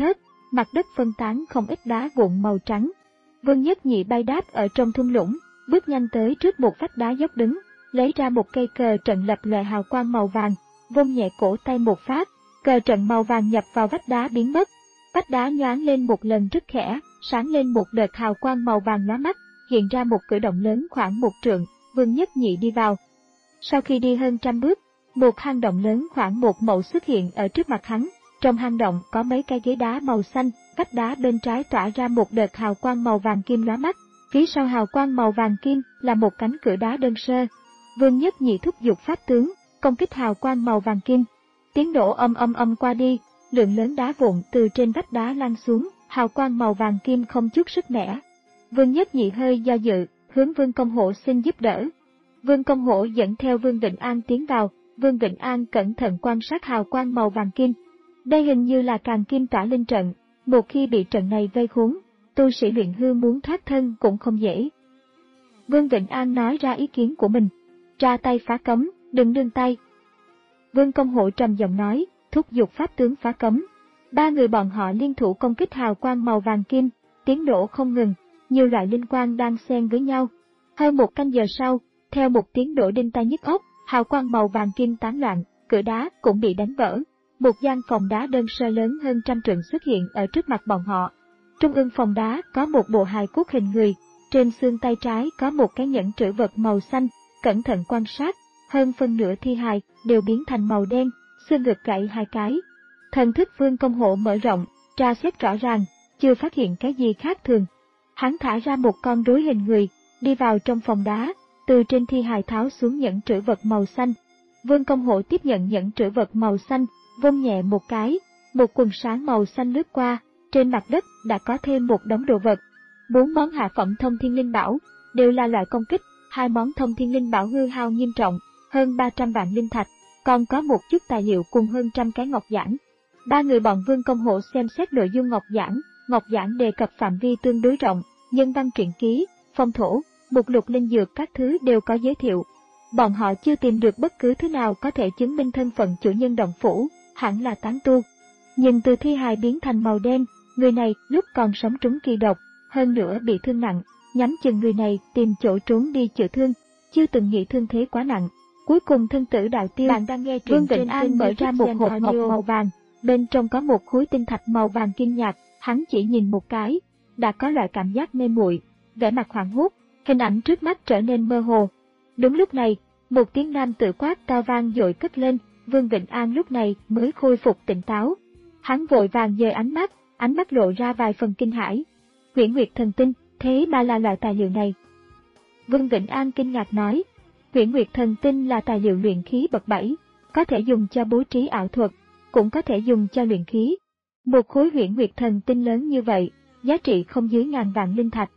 mặt đất phân tán không ít đá vụn màu trắng. Vương Nhất Nhị bay đáp ở trong thung lũng, bước nhanh tới trước một vách đá dốc đứng, lấy ra một cây cờ trận lập lòe hào quang màu vàng, vung nhẹ cổ tay một phát, cờ trận màu vàng nhập vào vách đá biến mất. Vách đá nhoáng lên một lần rất khẽ, sáng lên một đợt hào quang màu vàng lóa mắt, hiện ra một cửa động lớn khoảng một trượng. Vương Nhất Nhị đi vào. Sau khi đi hơn trăm bước, một hang động lớn khoảng một mẫu xuất hiện ở trước mặt hắn. Trong hang động có mấy cái ghế đá màu xanh, vách đá bên trái tỏa ra một đợt hào quang màu vàng kim lóa mắt. Phía sau hào quang màu vàng kim là một cánh cửa đá đơn sơ. Vương Nhất Nhị thúc giục pháp tướng, công kích hào quang màu vàng kim. Tiếng nổ âm âm âm qua đi, lượng lớn đá vụn từ trên vách đá lan xuống, hào quang màu vàng kim không chút sức mẻ. Vương Nhất Nhị hơi do dự, hướng Vương Công Hổ xin giúp đỡ. Vương Công Hổ dẫn theo Vương Vịnh An tiến vào. Vương Vịnh An cẩn thận quan sát hào quang màu vàng kim. Đây hình như là Càn Kim Tỏa Linh trận, một khi bị trận này vây khốn, tu sĩ luyện hư muốn thoát thân cũng không dễ. Vương Vịnh An nói ra ý kiến của mình, ra tay phá cấm, đừng nương tay. Vương Công Hổ trầm giọng nói, thúc giục pháp tướng phá cấm. Ba người bọn họ liên thủ công kích hào quang màu vàng kim, tiếng nổ không ngừng, nhiều loại linh quang đang xen với nhau. Hơn một canh giờ sau, theo một tiếng nổ đinh tai nhức óc, hào quang màu vàng kim tán loạn, cửa đá cũng bị đánh vỡ. Một gian phòng đá đơn sơ lớn hơn trăm trượng xuất hiện ở trước mặt bọn họ. Trung ương phòng đá có một bộ hài cốt hình người, trên xương tay trái có một cái nhẫn trữ vật màu xanh. Cẩn thận quan sát, hơn phân nửa thi hài đều biến thành màu đen, xương ngực gãy hai cái. Thần thức Vương Công Hổ mở rộng, tra xét rõ ràng, chưa phát hiện cái gì khác thường. Hắn thả ra một con rối hình người, đi vào trong phòng đá, từ trên thi hài tháo xuống nhẫn trữ vật màu xanh. Vương Công Hổ tiếp nhận nhẫn trữ vật màu xanh, vung nhẹ một cái, một quần sáng màu xanh lướt qua, trên mặt đất đã có thêm một đống đồ vật. Bốn món hạ phẩm thông thiên linh bảo, đều là loại công kích, hai món thông thiên linh bảo hư hao nghiêm trọng, hơn ba trăm vạn linh thạch, còn có một chút tài liệu cùng hơn trăm cái ngọc giản. Ba người bọn Vương Công Hổ xem xét nội dung ngọc giản, ngọc giản đề cập phạm vi tương đối rộng, nhân văn truyện ký, phong thổ, mục lục linh dược các thứ đều có giới thiệu. Bọn họ chưa tìm được bất cứ thứ nào có thể chứng minh thân phận chủ nhân động phủ, hẳn là tán tu. Nhưng từ thi hài biến thành màu đen, người này lúc còn sống trúng kỳ độc, hơn nữa bị thương nặng, nhắm chừng người này tìm chỗ trốn đi chữa thương, chưa từng nghĩ thương thế quá nặng. Cuối cùng thân tử đạo tiêu. Bạn đang nghe truyện. Vương Vịnh An mở ra một hộp ngọc màu vàng, bên trong có một khối tinh thạch màu vàng kim nhạt, hắn chỉ nhìn một cái, đã có loại cảm giác mê muội, vẻ mặt hoảng hốt, hình ảnh trước mắt trở nên mơ hồ. Đúng lúc này, một tiếng nam tử quát cao vang dội cất lên, Vương Vịnh An lúc này mới khôi phục tỉnh táo. Hắn vội vàng dời ánh mắt, ánh mắt lộ ra vài phần kinh hãi. Huyễn Nguyệt Thần Tinh, thế mà là loại tài liệu này. Vương Vịnh An kinh ngạc nói, Huyễn Nguyệt Thần Tinh là tài liệu luyện khí bậc bảy, có thể dùng cho bố trí ảo thuật, cũng có thể dùng cho luyện khí. Một khối Huyễn Nguyệt Thần Tinh lớn như vậy, giá trị không dưới ngàn vạn linh thạch.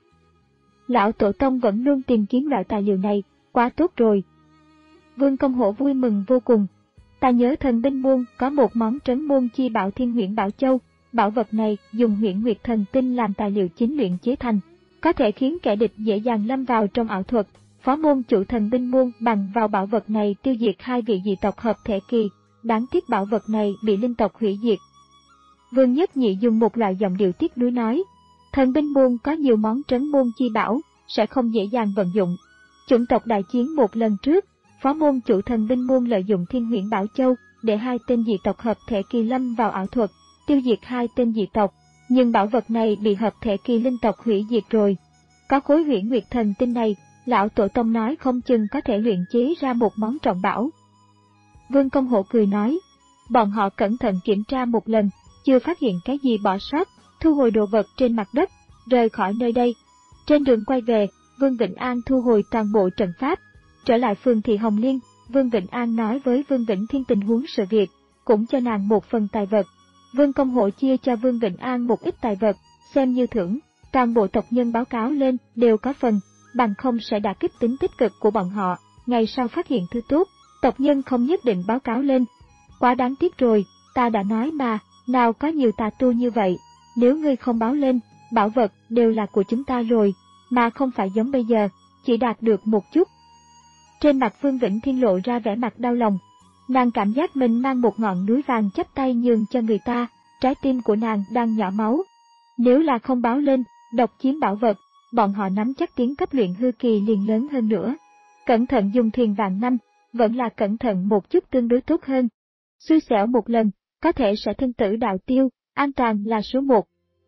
Lão Tổ Tông vẫn luôn tìm kiếm loại tài liệu này, quá tốt rồi. Vương Công Hổ vui mừng vô cùng. Ta nhớ Thần Binh Môn có một món trấn môn chi bảo Thiên Huyễn Bảo Châu, bảo vật này dùng Huyễn Nguyệt Thần Tinh làm tài liệu chính luyện chế thành, có thể khiến kẻ địch dễ dàng lâm vào trong ảo thuật. Phó môn chủ Thần Binh Môn bằng vào bảo vật này tiêu diệt hai vị dị tộc hợp thể kỳ, đáng tiếc bảo vật này bị linh tộc hủy diệt. Vương Nhất Nhị dùng một loại giọng điệu tiếc nuối nói, Thần Binh Môn có nhiều món trấn môn chi bảo, sẽ không dễ dàng vận dụng. Chủng tộc đại chiến một lần trước, phó môn chủ Thần Binh Môn lợi dụng Thiên Huyễn Bảo Châu để hai tên dị tộc hợp thể kỳ lâm vào ảo thuật, tiêu diệt hai tên dị tộc, nhưng bảo vật này bị hợp thể kỳ linh tộc hủy diệt rồi. Có khối Huyễn Nguyệt Thần Tinh này, Lão Tổ Tông nói không chừng có thể luyện chế ra một món trọng bảo. Vương Công Hổ cười nói, bọn họ cẩn thận kiểm tra một lần, chưa phát hiện cái gì bỏ sót, thu hồi đồ vật trên mặt đất, rời khỏi nơi đây. Trên đường quay về, Vương Vịnh An thu hồi toàn bộ trận pháp, trở lại phường thị Hồng Liên. Vương Vịnh An nói với Vương Vĩnh Thiên tình huống sự việc, cũng cho nàng một phần tài vật. Vương Công Hổ chia cho Vương Vịnh An một ít tài vật, xem như thưởng, toàn bộ tộc nhân báo cáo lên đều có phần, bằng không sẽ đả kích tính tích cực của bọn họ. Ngày sau phát hiện thứ tốt, tộc nhân không nhất định báo cáo lên. Quá đáng tiếc rồi, ta đã nói mà, nào có nhiều tà tu như vậy, nếu ngươi không báo lên, bảo vật đều là của chúng ta rồi, mà không phải giống bây giờ, chỉ đạt được một chút. Trên mặt Vương Vĩnh Thiên lộ ra vẻ mặt đau lòng, nàng cảm giác mình mang một ngọn núi vàng chắp tay nhường cho người ta, trái tim của nàng đang nhỏ máu. Nếu là không báo lên, độc chiếm bảo vật, bọn họ nắm chắc tiến cấp luyện hư kỳ liền lớn hơn nữa. Cẩn thận dùng thuyền vạn năm, vẫn là cẩn thận một chút tương đối tốt hơn. Xui xẻo một lần, có thể sẽ thân tử đạo tiêu, an toàn là số một.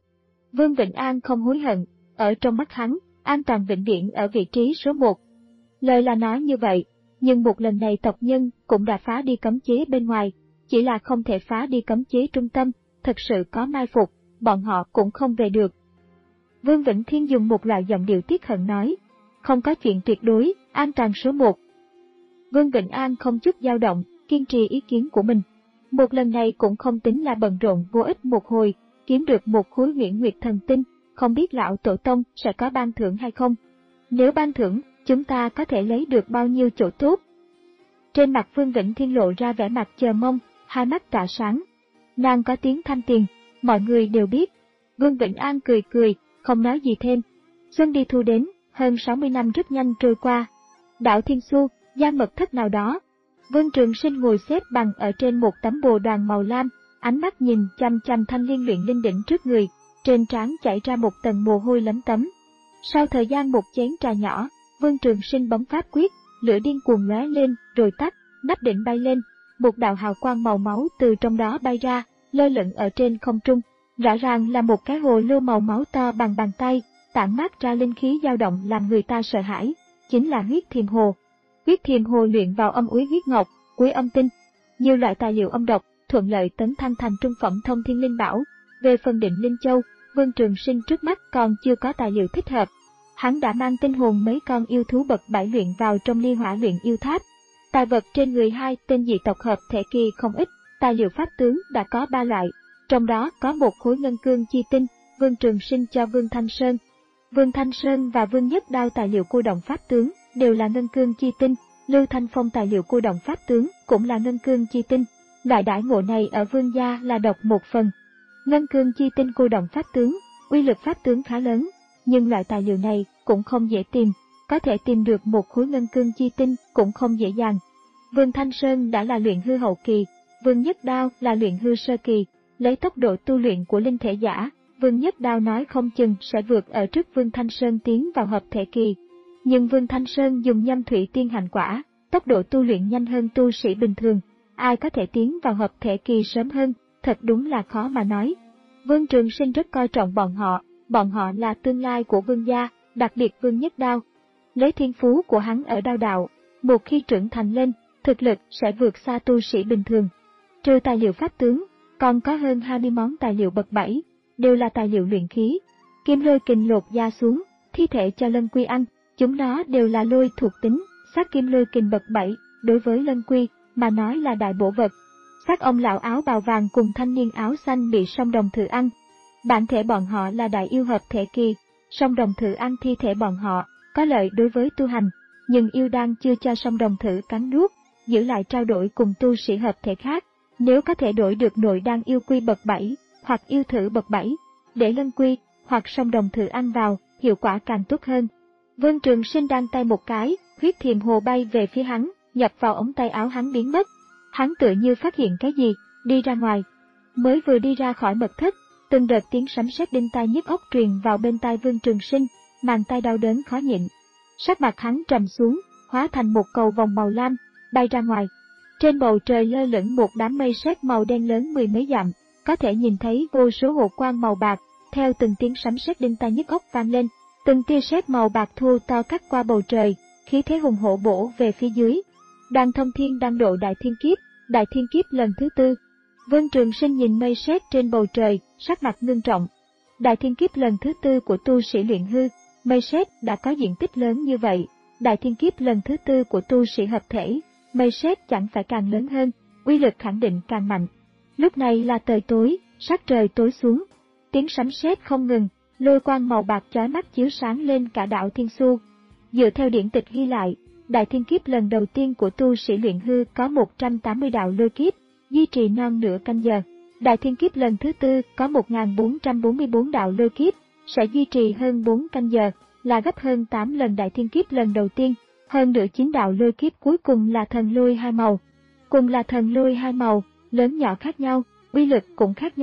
Vương Vĩnh An không hối hận, ở trong mắt hắn, an toàn vĩnh viễn ở vị trí số một. Lời là nói như vậy, nhưng một lần này tộc nhân cũng đã phá đi cấm chế bên ngoài, chỉ là không thể phá đi cấm chế trung tâm, thật sự có mai phục, bọn họ cũng không về được. Vương Vĩnh Thiên dùng một loại giọng điệu tiếc hận nói, không có chuyện tuyệt đối, an toàn số một. Vương Vĩnh An không chút dao động, kiên trì ý kiến của mình. Một lần này cũng không tính là bận rộn vô ích một hồi, kiếm được một khối huyễn nguyệt thần tinh, không biết lão tổ tông sẽ có ban thưởng hay không. Nếu ban thưởng, chúng ta có thể lấy được bao nhiêu chỗ tốt. Trên mặt Vương Vĩnh Thiên lộ ra vẻ mặt chờ mong, hai mắt tỏa sáng. Nàng có tiếng thanh tiền, mọi người đều biết. Vương Vĩnh An cười cười, không nói gì thêm. Xuân đi thu đến, hơn sáu mươi năm rất nhanh trôi qua. Đảo Thiên Xu, gian mật thất nào đó. Vương Trường Sinh ngồi xếp bằng ở trên một tấm bồ đoàn màu lam, ánh mắt nhìn chăm chăm thanh liên luyện linh đỉnh trước người, trên trán chảy ra một tầng mồ hôi lấm tấm. Sau thời gian một chén trà nhỏ, Vương Trường Sinh bấm pháp quyết, lửa điên cuồng lóe lên, rồi tắt, nắp đỉnh bay lên, một đạo hào quang màu máu từ trong đó bay ra, lơ lửng ở trên không trung. Rõ ràng là một cái hồ lô màu máu to bằng bàn tay, tản mát ra linh khí dao động làm người ta sợ hãi, chính là huyết thiềm hồ. Huyết thiềm hồ luyện vào âm úy huyết ngọc, quý âm tinh, nhiều loại tài liệu âm độc, thuận lợi tấn thăng thành trung phẩm thông thiên linh bảo. Về phần định linh châu, Vương Trường Sinh trước mắt còn chưa có tài liệu thích hợp. Hắn đã mang tinh hồn mấy con yêu thú bậc bảy luyện vào trong liên hỏa luyện yêu tháp. Tài vật trên người hai tên dị tộc hợp thể kỳ không ít, tài liệu pháp tướng đã có ba loại, trong đó có một khối ngân cương chi tinh, Vương Trường Sinh cho Vương Thanh Sơn. Vương Thanh Sơn và Vương Nhất Đao tài liệu cô động pháp tướng đều là ngân cương chi tinh, Lưu Thanh Phong tài liệu cô động pháp tướng cũng là ngân cương chi tinh. Loại đãi ngộ này ở Vương gia là độc một phần. Ngân cương chi tinh cô động pháp tướng, uy lực pháp tướng khá lớn, nhưng loại tài liệu này cũng không dễ tìm, có thể tìm được một khối ngân cương chi tinh cũng không dễ dàng. Vương Thanh Sơn đã là luyện hư hậu kỳ, Vương Nhất Đao là luyện hư sơ kỳ, lấy tốc độ tu luyện của linh thể giả, Vương Nhất Đao nói không chừng sẽ vượt ở trước Vương Thanh Sơn tiến vào hợp thể kỳ. Nhưng Vương Thanh Sơn dùng nhâm thủy tiên hành quả, tốc độ tu luyện nhanh hơn tu sĩ bình thường, ai có thể tiến vào hợp thể kỳ sớm hơn, thật đúng là khó mà nói. Vương Trường Sinh rất coi trọng bọn họ, bọn họ là tương lai của Vương gia, đặc biệt Vương Nhất Đao. Lấy thiên phú của hắn ở đao đạo, một khi trưởng thành lên, thực lực sẽ vượt xa tu sĩ bình thường. Trừ tài liệu pháp tướng, còn có hơn hai mươi món tài liệu bậc bảy, đều là tài liệu luyện khí. Kim lôi kình lột da xuống, thi thể cho Lân Quy ăn, chúng nó đều là lôi thuộc tính, xác kim lôi kình bậc bảy, đối với Lân Quy mà nói là đại bổ vật. Xác ông lão áo bào vàng cùng thanh niên áo xanh bị song đồng thử ăn. Bản thể bọn họ là đại yêu hợp thể kỳ, song đồng thử ăn thi thể bọn họ, có lợi đối với tu hành, nhưng yêu đan chưa cho song đồng thử cắn nuốt, giữ lại trao đổi cùng tu sĩ hợp thể khác. Nếu có thể đổi được nội đan yêu quy bậc bảy, hoặc yêu thử bậc bảy, để Lân Quy, hoặc song đồng thử ăn vào, hiệu quả càng tốt hơn. Vương Trường Sinh đan tay một cái, huyết thiềm hồ bay về phía hắn, nhập vào ống tay áo hắn biến mất. Hắn tựa như phát hiện cái gì, đi ra ngoài. Mới vừa đi ra khỏi mật thất, từng đợt tiếng sấm sét đinh tai nhức óc truyền vào bên tai Vương Trường Sinh, màng tay đau đớn khó nhịn. Sắc mặt hắn trầm xuống, hóa thành một cầu vòng màu lam, bay ra ngoài. Trên bầu trời lơ lửng một đám mây sét màu đen lớn mười mấy dặm, có thể nhìn thấy vô số hồ quang màu bạc, theo từng tiếng sấm sét đinh tai nhức óc vang lên, từng tia sét màu bạc thô to cắt qua bầu trời, khí thế hùng hổ bổ về phía dưới. Đoàn Thông Thiên đang độ đại thiên kiếp, đại thiên kiếp lần thứ tư. Vương Trường Sinh nhìn mây sét trên bầu trời, sắc mặt ngưng trọng. Đại thiên kiếp lần thứ tư của tu sĩ luyện hư, mây sét đã có diện tích lớn như vậy. Đại thiên kiếp lần thứ tư của tu sĩ hợp thể, mây sét chẳng phải càng lớn hơn, uy lực khẳng định càng mạnh. Lúc này là trời tối, sắc trời tối xuống, tiếng sấm sét không ngừng, lôi quang màu bạc chói mắt chiếu sáng lên cả đảo Thiên Xu. Dựa theo điển tịch ghi lại, đại thiên kiếp lần đầu tiên của tu sĩ luyện hư có một trăm tám mươi đạo lôi kiếp, duy trì non nửa canh giờ. Đại thiên kiếp lần thứ tư có một nghìn bốn trăm bốn mươi bốn đạo lôi kiếp, sẽ duy trì hơn bốn canh giờ, là gấp hơn tám lần đại thiên kiếp lần đầu tiên. Hơn nữa chín đạo lôi kiếp cuối cùng là thần lôi hai màu. Cùng là thần lôi hai màu, lớn nhỏ khác nhau, uy lực cũng khác nhau.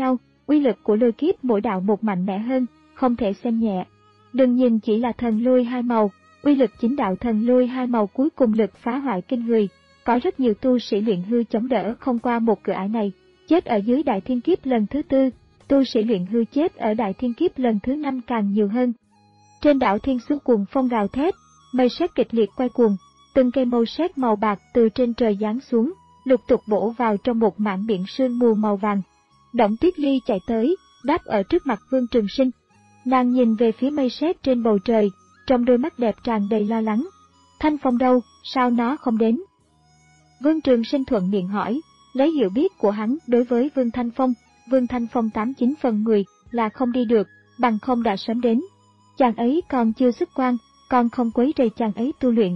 uy lực của lôi kiếp mỗi đạo một mạnh mẽ hơn, không thể xem nhẹ. Đừng nhìn chỉ là thần lôi hai màu, uy lực chính đạo thần lôi hai màu cuối cùng lực phá hoại kinh người. Có rất nhiều tu sĩ luyện hư chống đỡ không qua một cửa ải này, chết ở dưới đại thiên kiếp lần thứ tư, tu sĩ luyện hư chết ở đại thiên kiếp lần thứ năm càng nhiều hơn. Trên đảo Thiên Su cuồng phong gào thét, mây sét kịch liệt quay cuồng, từng cây mâu sét màu bạc từ trên trời giáng xuống, lục tục bổ vào trong một mảng biển sương mù màu vàng. Đổng Tuyết Ly chạy tới, đáp ở trước mặt Vương Trường Sinh. Nàng nhìn về phía mây sét trên bầu trời, trong đôi mắt đẹp tràn đầy lo lắng. Thanh Phong đâu, sao nó không đến? Vương Trường Sinh thuận miệng hỏi, lấy hiểu biết của hắn đối với Vương Thanh Phong, Vương Thanh Phong tám chín phần mười là không đi được, bằng không đã sớm đến. Chàng ấy còn chưa xuất quan, còn không quấy rầy chàng ấy tu luyện.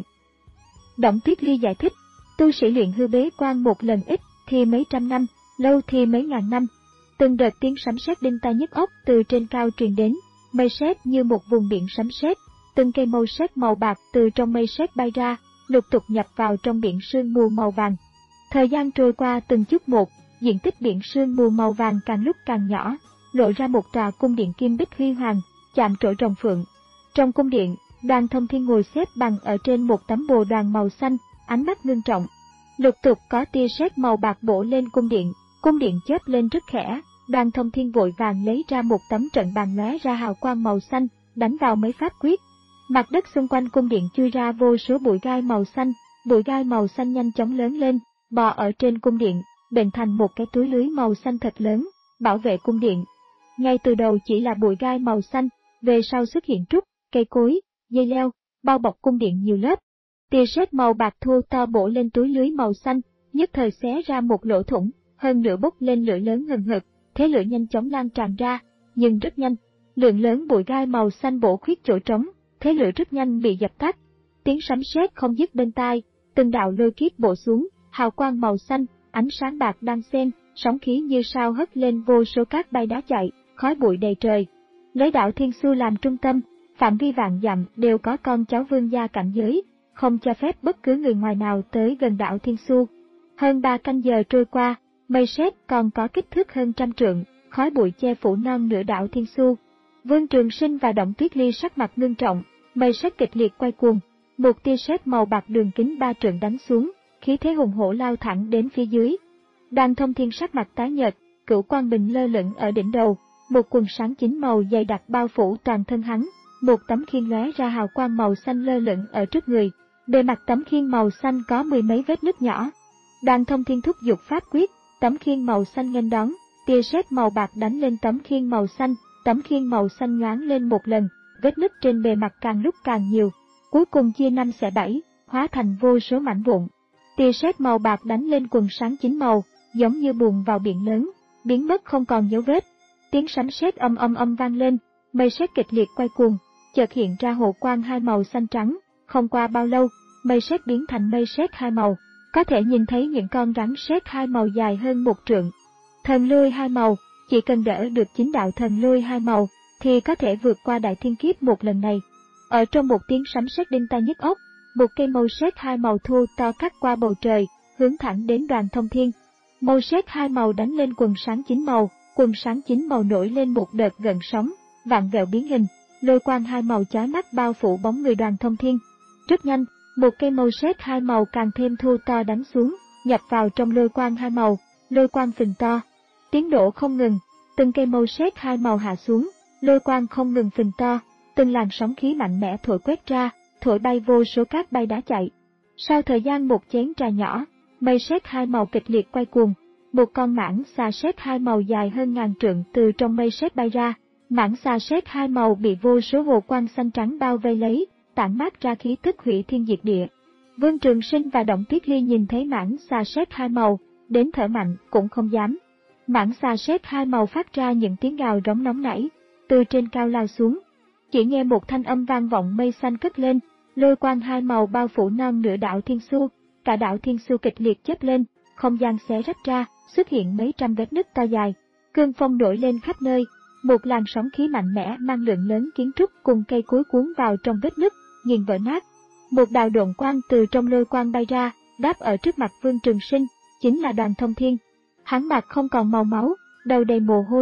Đổng Tuyết Ly giải thích, tu sĩ luyện hư bế quan một lần ít thì mấy trăm năm, lâu thì mấy ngàn năm. Từng đợt tiếng sấm sét đinh tai nhức óc từ trên cao truyền đến, mây sét như một vùng biển sấm sét, từng cây mâu sét màu bạc từ trong mây sét bay ra, lục tục nhập vào trong biển sương mù màu vàng. Thời gian trôi qua từng chút một, diện tích biển sương mù màu vàng càng lúc càng nhỏ, lộ ra một tòa cung điện kim bích huy hoàng, chạm trổ rồng phượng. Trong cung điện, Đoàn Thông Thiên ngồi xếp bằng ở trên một tấm bồ đoàn màu xanh, ánh mắt ngưng trọng. Lục tục có tia sét màu bạc bổ lên cung điện, cung điện chớp lên rất khẽ. Đoàn Thông Thiên vội vàng lấy ra một tấm trận bàn lóe ra hào quang màu xanh, đánh vào mấy pháp quyết. Mặt đất xung quanh cung điện chui ra vô số bụi gai màu xanh, bụi gai màu xanh nhanh chóng lớn lên, bò ở trên cung điện, bệnh thành một cái túi lưới màu xanh thật lớn, bảo vệ cung điện. Ngay từ đầu chỉ là bụi gai màu xanh, về sau xuất hiện trúc, cây cối, dây leo, bao bọc cung điện nhiều lớp. Tia sét màu bạc thô to bổ lên túi lưới màu xanh, nhất thời xé ra một lỗ thủng, hơn nữa bốc lên lửa lớn hừng hực, thế lửa nhanh chóng lan tràn ra, nhưng rất nhanh, lượng lớn bụi gai màu xanh bổ khuyết chỗ trống, thế lửa rất nhanh bị dập tắt. Tiếng sấm sét không dứt bên tai, từng đạo lôi kiếp bổ xuống, hào quang màu xanh, ánh sáng bạc đan xen, sóng khí như sao hất lên vô số cát bay đá chạy, khói bụi đầy trời. Lấy đảo Thiên Su làm trung tâm, phạm vi vạn dặm đều có con cháu vương gia cảnh giới, không cho phép bất cứ người ngoài nào tới gần đảo Thiên Su. Hơn ba canh giờ trôi qua, mây sét còn có kích thước hơn trăm trượng, khói bụi che phủ non nửa đảo Thiên Su. Vương Trường Sinh và Đổng Tuyết Ly sắc mặt ngưng trọng, mây sét kịch liệt quay cuồng, một tia sét màu bạc đường kính ba trượng đánh xuống, khí thế hùng hổ lao thẳng đến phía dưới. Đoàn Thông Thiên sắc mặt tái nhợt, cửu quang bình lơ lửng ở đỉnh đầu, một quần sáng chín màu dày đặc bao phủ toàn thân hắn, một tấm khiên lóe ra hào quang màu xanh lơ lửng ở trước người, bề mặt tấm khiên màu xanh có mười mấy vết nứt nhỏ. Đoàn Thông Thiên thúc giục pháp quyết, tấm khiên màu xanh nghênh đón, tia sét màu bạc đánh lên tấm khiên màu xanh, tấm khiên màu xanh nhoáng lên một lần, vết nứt trên bề mặt càng lúc càng nhiều, cuối cùng chia năm xẻ bảy, hóa thành vô số mảnh vụn. Tia sét màu bạc đánh lên quần sáng chín màu, giống như buồn vào biển lớn, biến mất không còn dấu vết. Tiếng sấm sét âm âm âm vang lên, mây sét kịch liệt quay cuồng, chợt hiện ra hồ quang hai màu xanh trắng. Không qua bao lâu, mây sét biến thành mây sét hai màu, có thể nhìn thấy những con rắn sét hai màu dài hơn một trượng. Thần lôi hai màu, chỉ cần đỡ được chính đạo thần lôi hai màu, thì có thể vượt qua đại thiên kiếp một lần này. Ở trong một tiếng sấm sét đinh tai nhức óc, một cây mâu sét hai màu thô to cắt qua bầu trời, hướng thẳng đến Đoàn Thông Thiên. Mâu sét hai màu đánh lên quần sáng chín màu, quần sáng chín màu nổi lên một đợt gợn sóng, vặn vẹo biến hình, lôi quang hai màu chói mắt bao phủ bóng người Đoàn Thông Thiên. Rất nhanh, một cây mâu sét hai màu càng thêm thô to đánh xuống, nhập vào trong lôi quang hai màu, lôi quang phình to. Tiếng nổ không ngừng, từng cây mâu sét hai màu hạ xuống, lôi quang không ngừng phình to, từng làn sóng khí mạnh mẽ thổi quét ra, thổi bay vô số cát bay đá chạy. Sau thời gian một chén trà nhỏ, mây sét hai màu kịch liệt quay cuồng, một con mãng xà sét hai màu dài hơn ngàn trượng từ trong mây sét bay ra. Mãng xà sét hai màu bị vô số hồ quang xanh trắng bao vây lấy, tản mát ra khí tức hủy thiên diệt địa. Vương Trường Sinh và Đổng Tuyết Ly nhìn thấy mãng xà sét hai màu, đến thở mạnh cũng không dám. Mãng xà sét hai màu phát ra những tiếng gào rống nóng nảy, từ trên cao lao xuống. Chỉ nghe một thanh âm vang vọng mây xanh cất lên, lôi quang hai màu bao phủ non nửa đảo Thiên Su, cả đảo Thiên Su kịch liệt chớp lên, không gian xé rách ra, xuất hiện mấy trăm vết nứt to dài, cơn phong nổi lên khắp nơi. Một làn sóng khí mạnh mẽ mang lượng lớn kiến trúc cùng cây cối cuốn vào trong vết nứt, nghiền vỡ nát. Một đạo độn quang từ trong lôi quang bay ra, đáp ở trước mặt Vương Trường Sinh, chính là Đoàn Thông Thiên. Hắn mặt không còn màu máu, đầu đầy mồ hôi,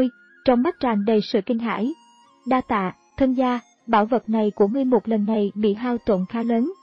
trong mắt tràn đầy sự kinh hãi. Đa tạ, thân gia, bảo vật này của ngươi một lần này bị hao tổn khá lớn.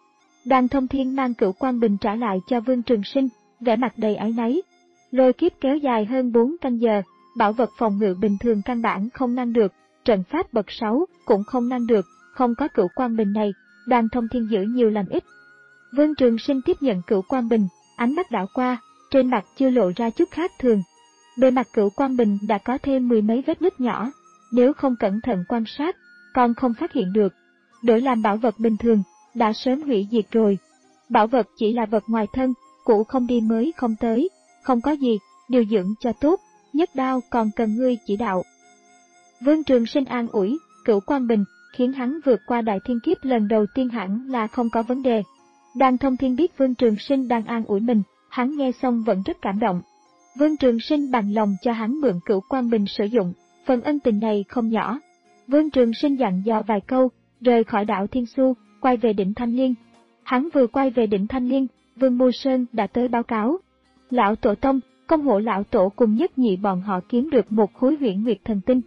Đoàn Thông Thiên mang Cửu Quang Bình trả lại cho Vương Trường Sinh, vẻ mặt đầy áy náy. Lôi kiếp kéo dài hơn bốn canh giờ, bảo vật phòng ngự bình thường căn bản không ngăn được, trận pháp bậc sáu cũng không ngăn được, không có Cửu Quang Bình này, Đoàn Thông Thiên giữ nhiều làm ít. Vương Trường Sinh tiếp nhận Cửu Quang Bình, ánh mắt đảo qua, trên mặt chưa lộ ra chút khác thường. Bề mặt Cửu Quang Bình đã có thêm mười mấy vết nứt nhỏ, nếu không cẩn thận quan sát, còn không phát hiện được. Đổi làm bảo vật bình thường, đã sớm hủy diệt rồi. Bảo vật chỉ là vật ngoài thân, cũ không đi mới không tới, không có gì, điều dưỡng cho tốt, nhất đao còn cần ngươi chỉ đạo. Vương Trường Sinh an ủi, Cửu Quang Bình, khiến hắn vượt qua đại thiên kiếp lần đầu tiên hẳn là không có vấn đề. Đoàn Thông Thiên biết Vương Trường Sinh đang an ủi mình, hắn nghe xong vẫn rất cảm động. Vương Trường Sinh bằng lòng cho hắn mượn Cửu Quang Bình sử dụng, phần ân tình này không nhỏ. Vương Trường Sinh dặn dò vài câu, rời khỏi đảo Thiên Xu, quay về đỉnh Thanh Liên. Hắn vừa quay về đỉnh Thanh Liên, Vương Mô Sơn đã tới báo cáo. Lão Tổ Tông, Công Hộ Lão Tổ cùng Nhất Nhị bọn họ kiếm được một khối Huyễn Nguyệt Thần Tinh.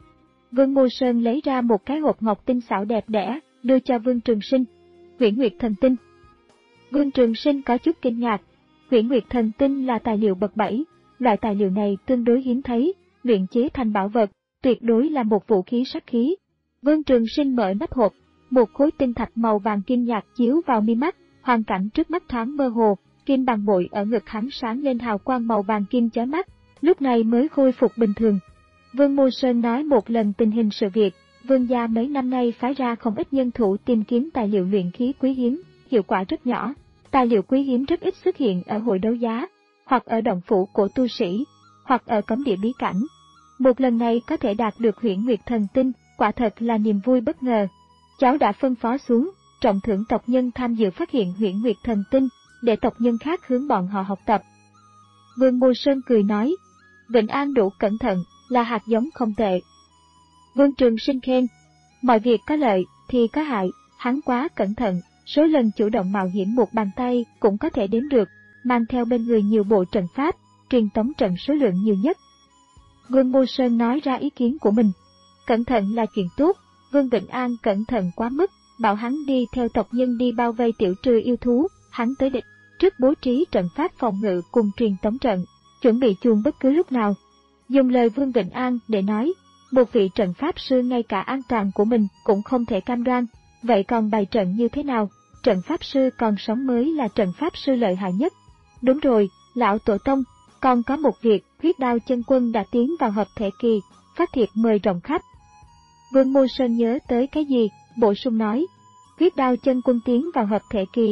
Vương Mô Sơn lấy ra một cái hộp ngọc tinh xảo đẹp đẽ, đưa cho Vương Trường Sinh. Huyễn Nguyệt Thần Tinh. Vương Trường Sinh có chút kinh ngạc. Huyễn Nguyệt Thần Tinh là tài liệu bậc bảy, loại tài liệu này tương đối hiếm thấy, luyện chế thành bảo vật, tuyệt đối là một vũ khí sắc khí. Vương Trường Sinh mở nắp hộp, một khối tinh thạch màu vàng kim nhạt chiếu vào mi mắt, hoàn cảnh trước mắt thoáng mơ hồ, kim bằng bội ở ngực hắn sáng lên hào quang màu vàng kim chói mắt, lúc này mới khôi phục bình thường. Vương Mô Sơn nói một lần tình hình sự việc, Vương gia mấy năm nay phái ra không ít nhân thủ tìm kiếm tài liệu luyện khí quý hiếm, hiệu quả rất nhỏ. Tài liệu quý hiếm rất ít xuất hiện ở hội đấu giá, hoặc ở động phủ của tu sĩ, hoặc ở cấm địa bí cảnh. Một lần này có thể đạt được Huyễn Nguyệt Thần Tinh, quả thật là niềm vui bất ngờ. Cháu đã phân phó xuống, trọng thưởng tộc nhân tham dự phát hiện Huyễn Nguyệt Thần Tinh, để tộc nhân khác hướng bọn họ học tập. Vương Mô Sơn cười nói, Vịnh An đủ cẩn thận, là hạt giống không tệ. Vương Trường Sinh khen, mọi việc có lợi thì có hại, hắn quá cẩn thận, số lần chủ động mạo hiểm một bàn tay cũng có thể đếm được, mang theo bên người nhiều bộ trận pháp, truyền tống trận số lượng nhiều nhất. Vương Mô Sơn nói ra ý kiến của mình, cẩn thận là chuyện tốt, Vương Vịnh An cẩn thận quá mức, bảo hắn đi theo tộc nhân đi bao vây tiểu trừ yêu thú, hắn tới địch, trước bố trí trận pháp phòng ngự cùng truyền tống trận, chuẩn bị chuông bất cứ lúc nào. Dùng lời Vương Vịnh An để nói, một vị trận pháp sư ngay cả an toàn của mình cũng không thể cam đoan, vậy còn bày trận như thế nào? Trận pháp sư còn sống mới là trận pháp sư lợi hại nhất. Đúng rồi, Lão Tổ Tông, còn có một việc, Huyết Đao Chân Quân đã tiến vào hợp thể kỳ, phát thiệp mời rộng khắp. Vương Mô Sơn nhớ tới cái gì, bổ sung nói, Huyết Đao Chân Quân tiến vào hợp thể kỳ.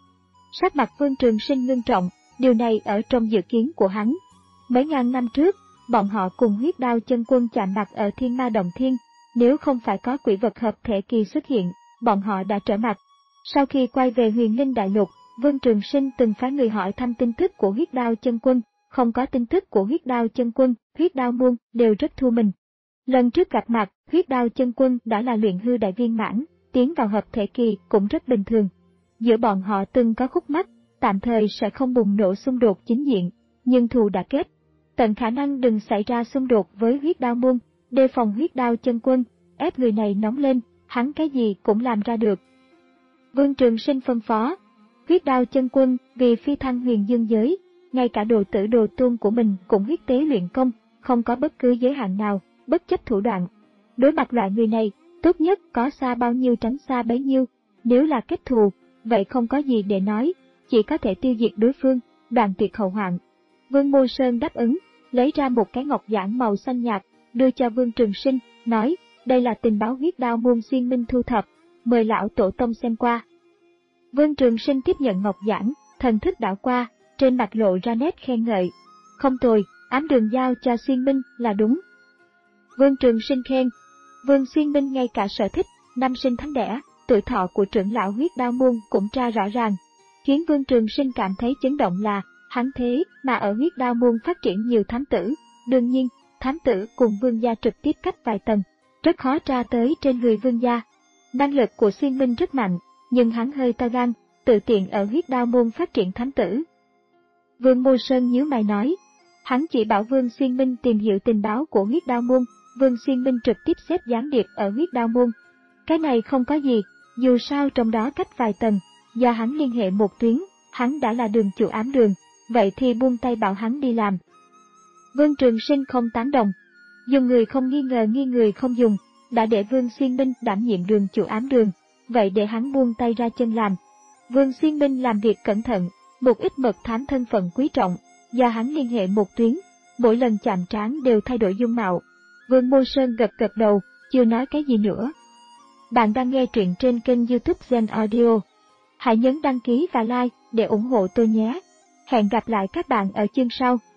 Sắc mặt Vương Trường Sinh ngưng trọng, điều này ở trong dự kiến của hắn. Mấy ngàn năm trước, bọn họ cùng Huyết Đao Chân Quân chạm mặt ở Thiên Ma Động Thiên, nếu không phải có quỷ vật hợp thể kỳ xuất hiện, bọn họ đã trở mặt. Sau khi quay về Huyền Linh Đại Lục, Vương Trường Sinh từng phái người hỏi thăm tin tức của Huyết Đao Chân Quân, không có tin tức của Huyết Đao Chân Quân, Huyết Đao Môn đều rất thu mình. Lần trước gặp mặt, Huyết Đao Chân Quân đã là luyện hư đại viên mãn, tiến vào hợp thể kỳ cũng rất bình thường. Giữa bọn họ từng có khúc mắc, tạm thời sẽ không bùng nổ xung đột chính diện, nhưng thù đã kết. Tận khả năng đừng xảy ra xung đột với Huyết Đao Môn, đề phòng Huyết Đao Chân Quân, ép người này nóng lên, hắn cái gì cũng làm ra được. Vương Trường Sinh phân phó, Huyết Đao Chân Quân vì phi thăng huyền dương giới, ngay cả đồ tử đồ tôn của mình cũng huyết tế luyện công, không có bất cứ giới hạn nào, bất chấp thủ đoạn. Đối mặt loại người này, tốt nhất có xa bao nhiêu tránh xa bấy nhiêu, nếu là kết thù, vậy không có gì để nói, chỉ có thể tiêu diệt đối phương, đoạn tuyệt hậu hoạn. Vương Mô Sơn đáp ứng, lấy ra một cái ngọc giản màu xanh nhạt, đưa cho Vương Trường Sinh, nói, đây là tình báo Huyết Đao Môn xuyên minh thu thập, mời Lão Tổ Tông xem qua. Vương Trường Sinh tiếp nhận ngọc giản, thần thức đảo qua, trên mặt lộ ra nét khen ngợi. Không tồi, ám đường giao cho xuyên minh là đúng. Vương Trường Sinh khen, Vương xuyên minh ngay cả sở thích, năm sinh tháng đẻ, tuổi thọ của trưởng lão Huyết Đao Môn cũng tra rõ ràng, khiến Vương Trường Sinh cảm thấy chấn động là, hắn thế mà ở Huyết Đao Môn phát triển nhiều thám tử, đương nhiên, thám tử cùng vương gia trực tiếp cách vài tầng, rất khó tra tới trên người vương gia. Năng lực của xuyên minh rất mạnh, nhưng hắn hơi to gan, tự tiện ở Huyết Đao Môn phát triển thám tử. Vương Mô Sơn nhíu mày nói, Hắn chỉ bảo Vương Xuyên Minh tìm hiểu tình báo của Huyết Đao Môn, Vương Xuyên Minh trực tiếp xếp gián điệp ở Huyết Đao Môn. Cái này không có gì, dù sao trong đó cách vài tầng, do hắn liên hệ một tuyến, hắn đã là đường chủ ám đường, vậy thì buông tay bảo hắn đi làm. Vương Trường Sinh không tán đồng, dùng người không nghi ngờ nghi người không dùng, đã để Vương Xuyên Minh đảm nhiệm đường chủ ám đường, vậy để hắn buông tay ra chân làm. Vương Xuyên Minh làm việc cẩn thận, một ít mật thám thân phận quý trọng, do hắn liên hệ một tuyến, mỗi lần chạm trán đều thay đổi dung mạo. Vương Mô Sơn gật gật đầu, chưa nói cái gì nữa. Bạn đang nghe truyện trên kênh YouTube Gen Audio. Hãy nhấn đăng ký và like để ủng hộ tôi nhé. Hẹn gặp lại các bạn ở chương sau.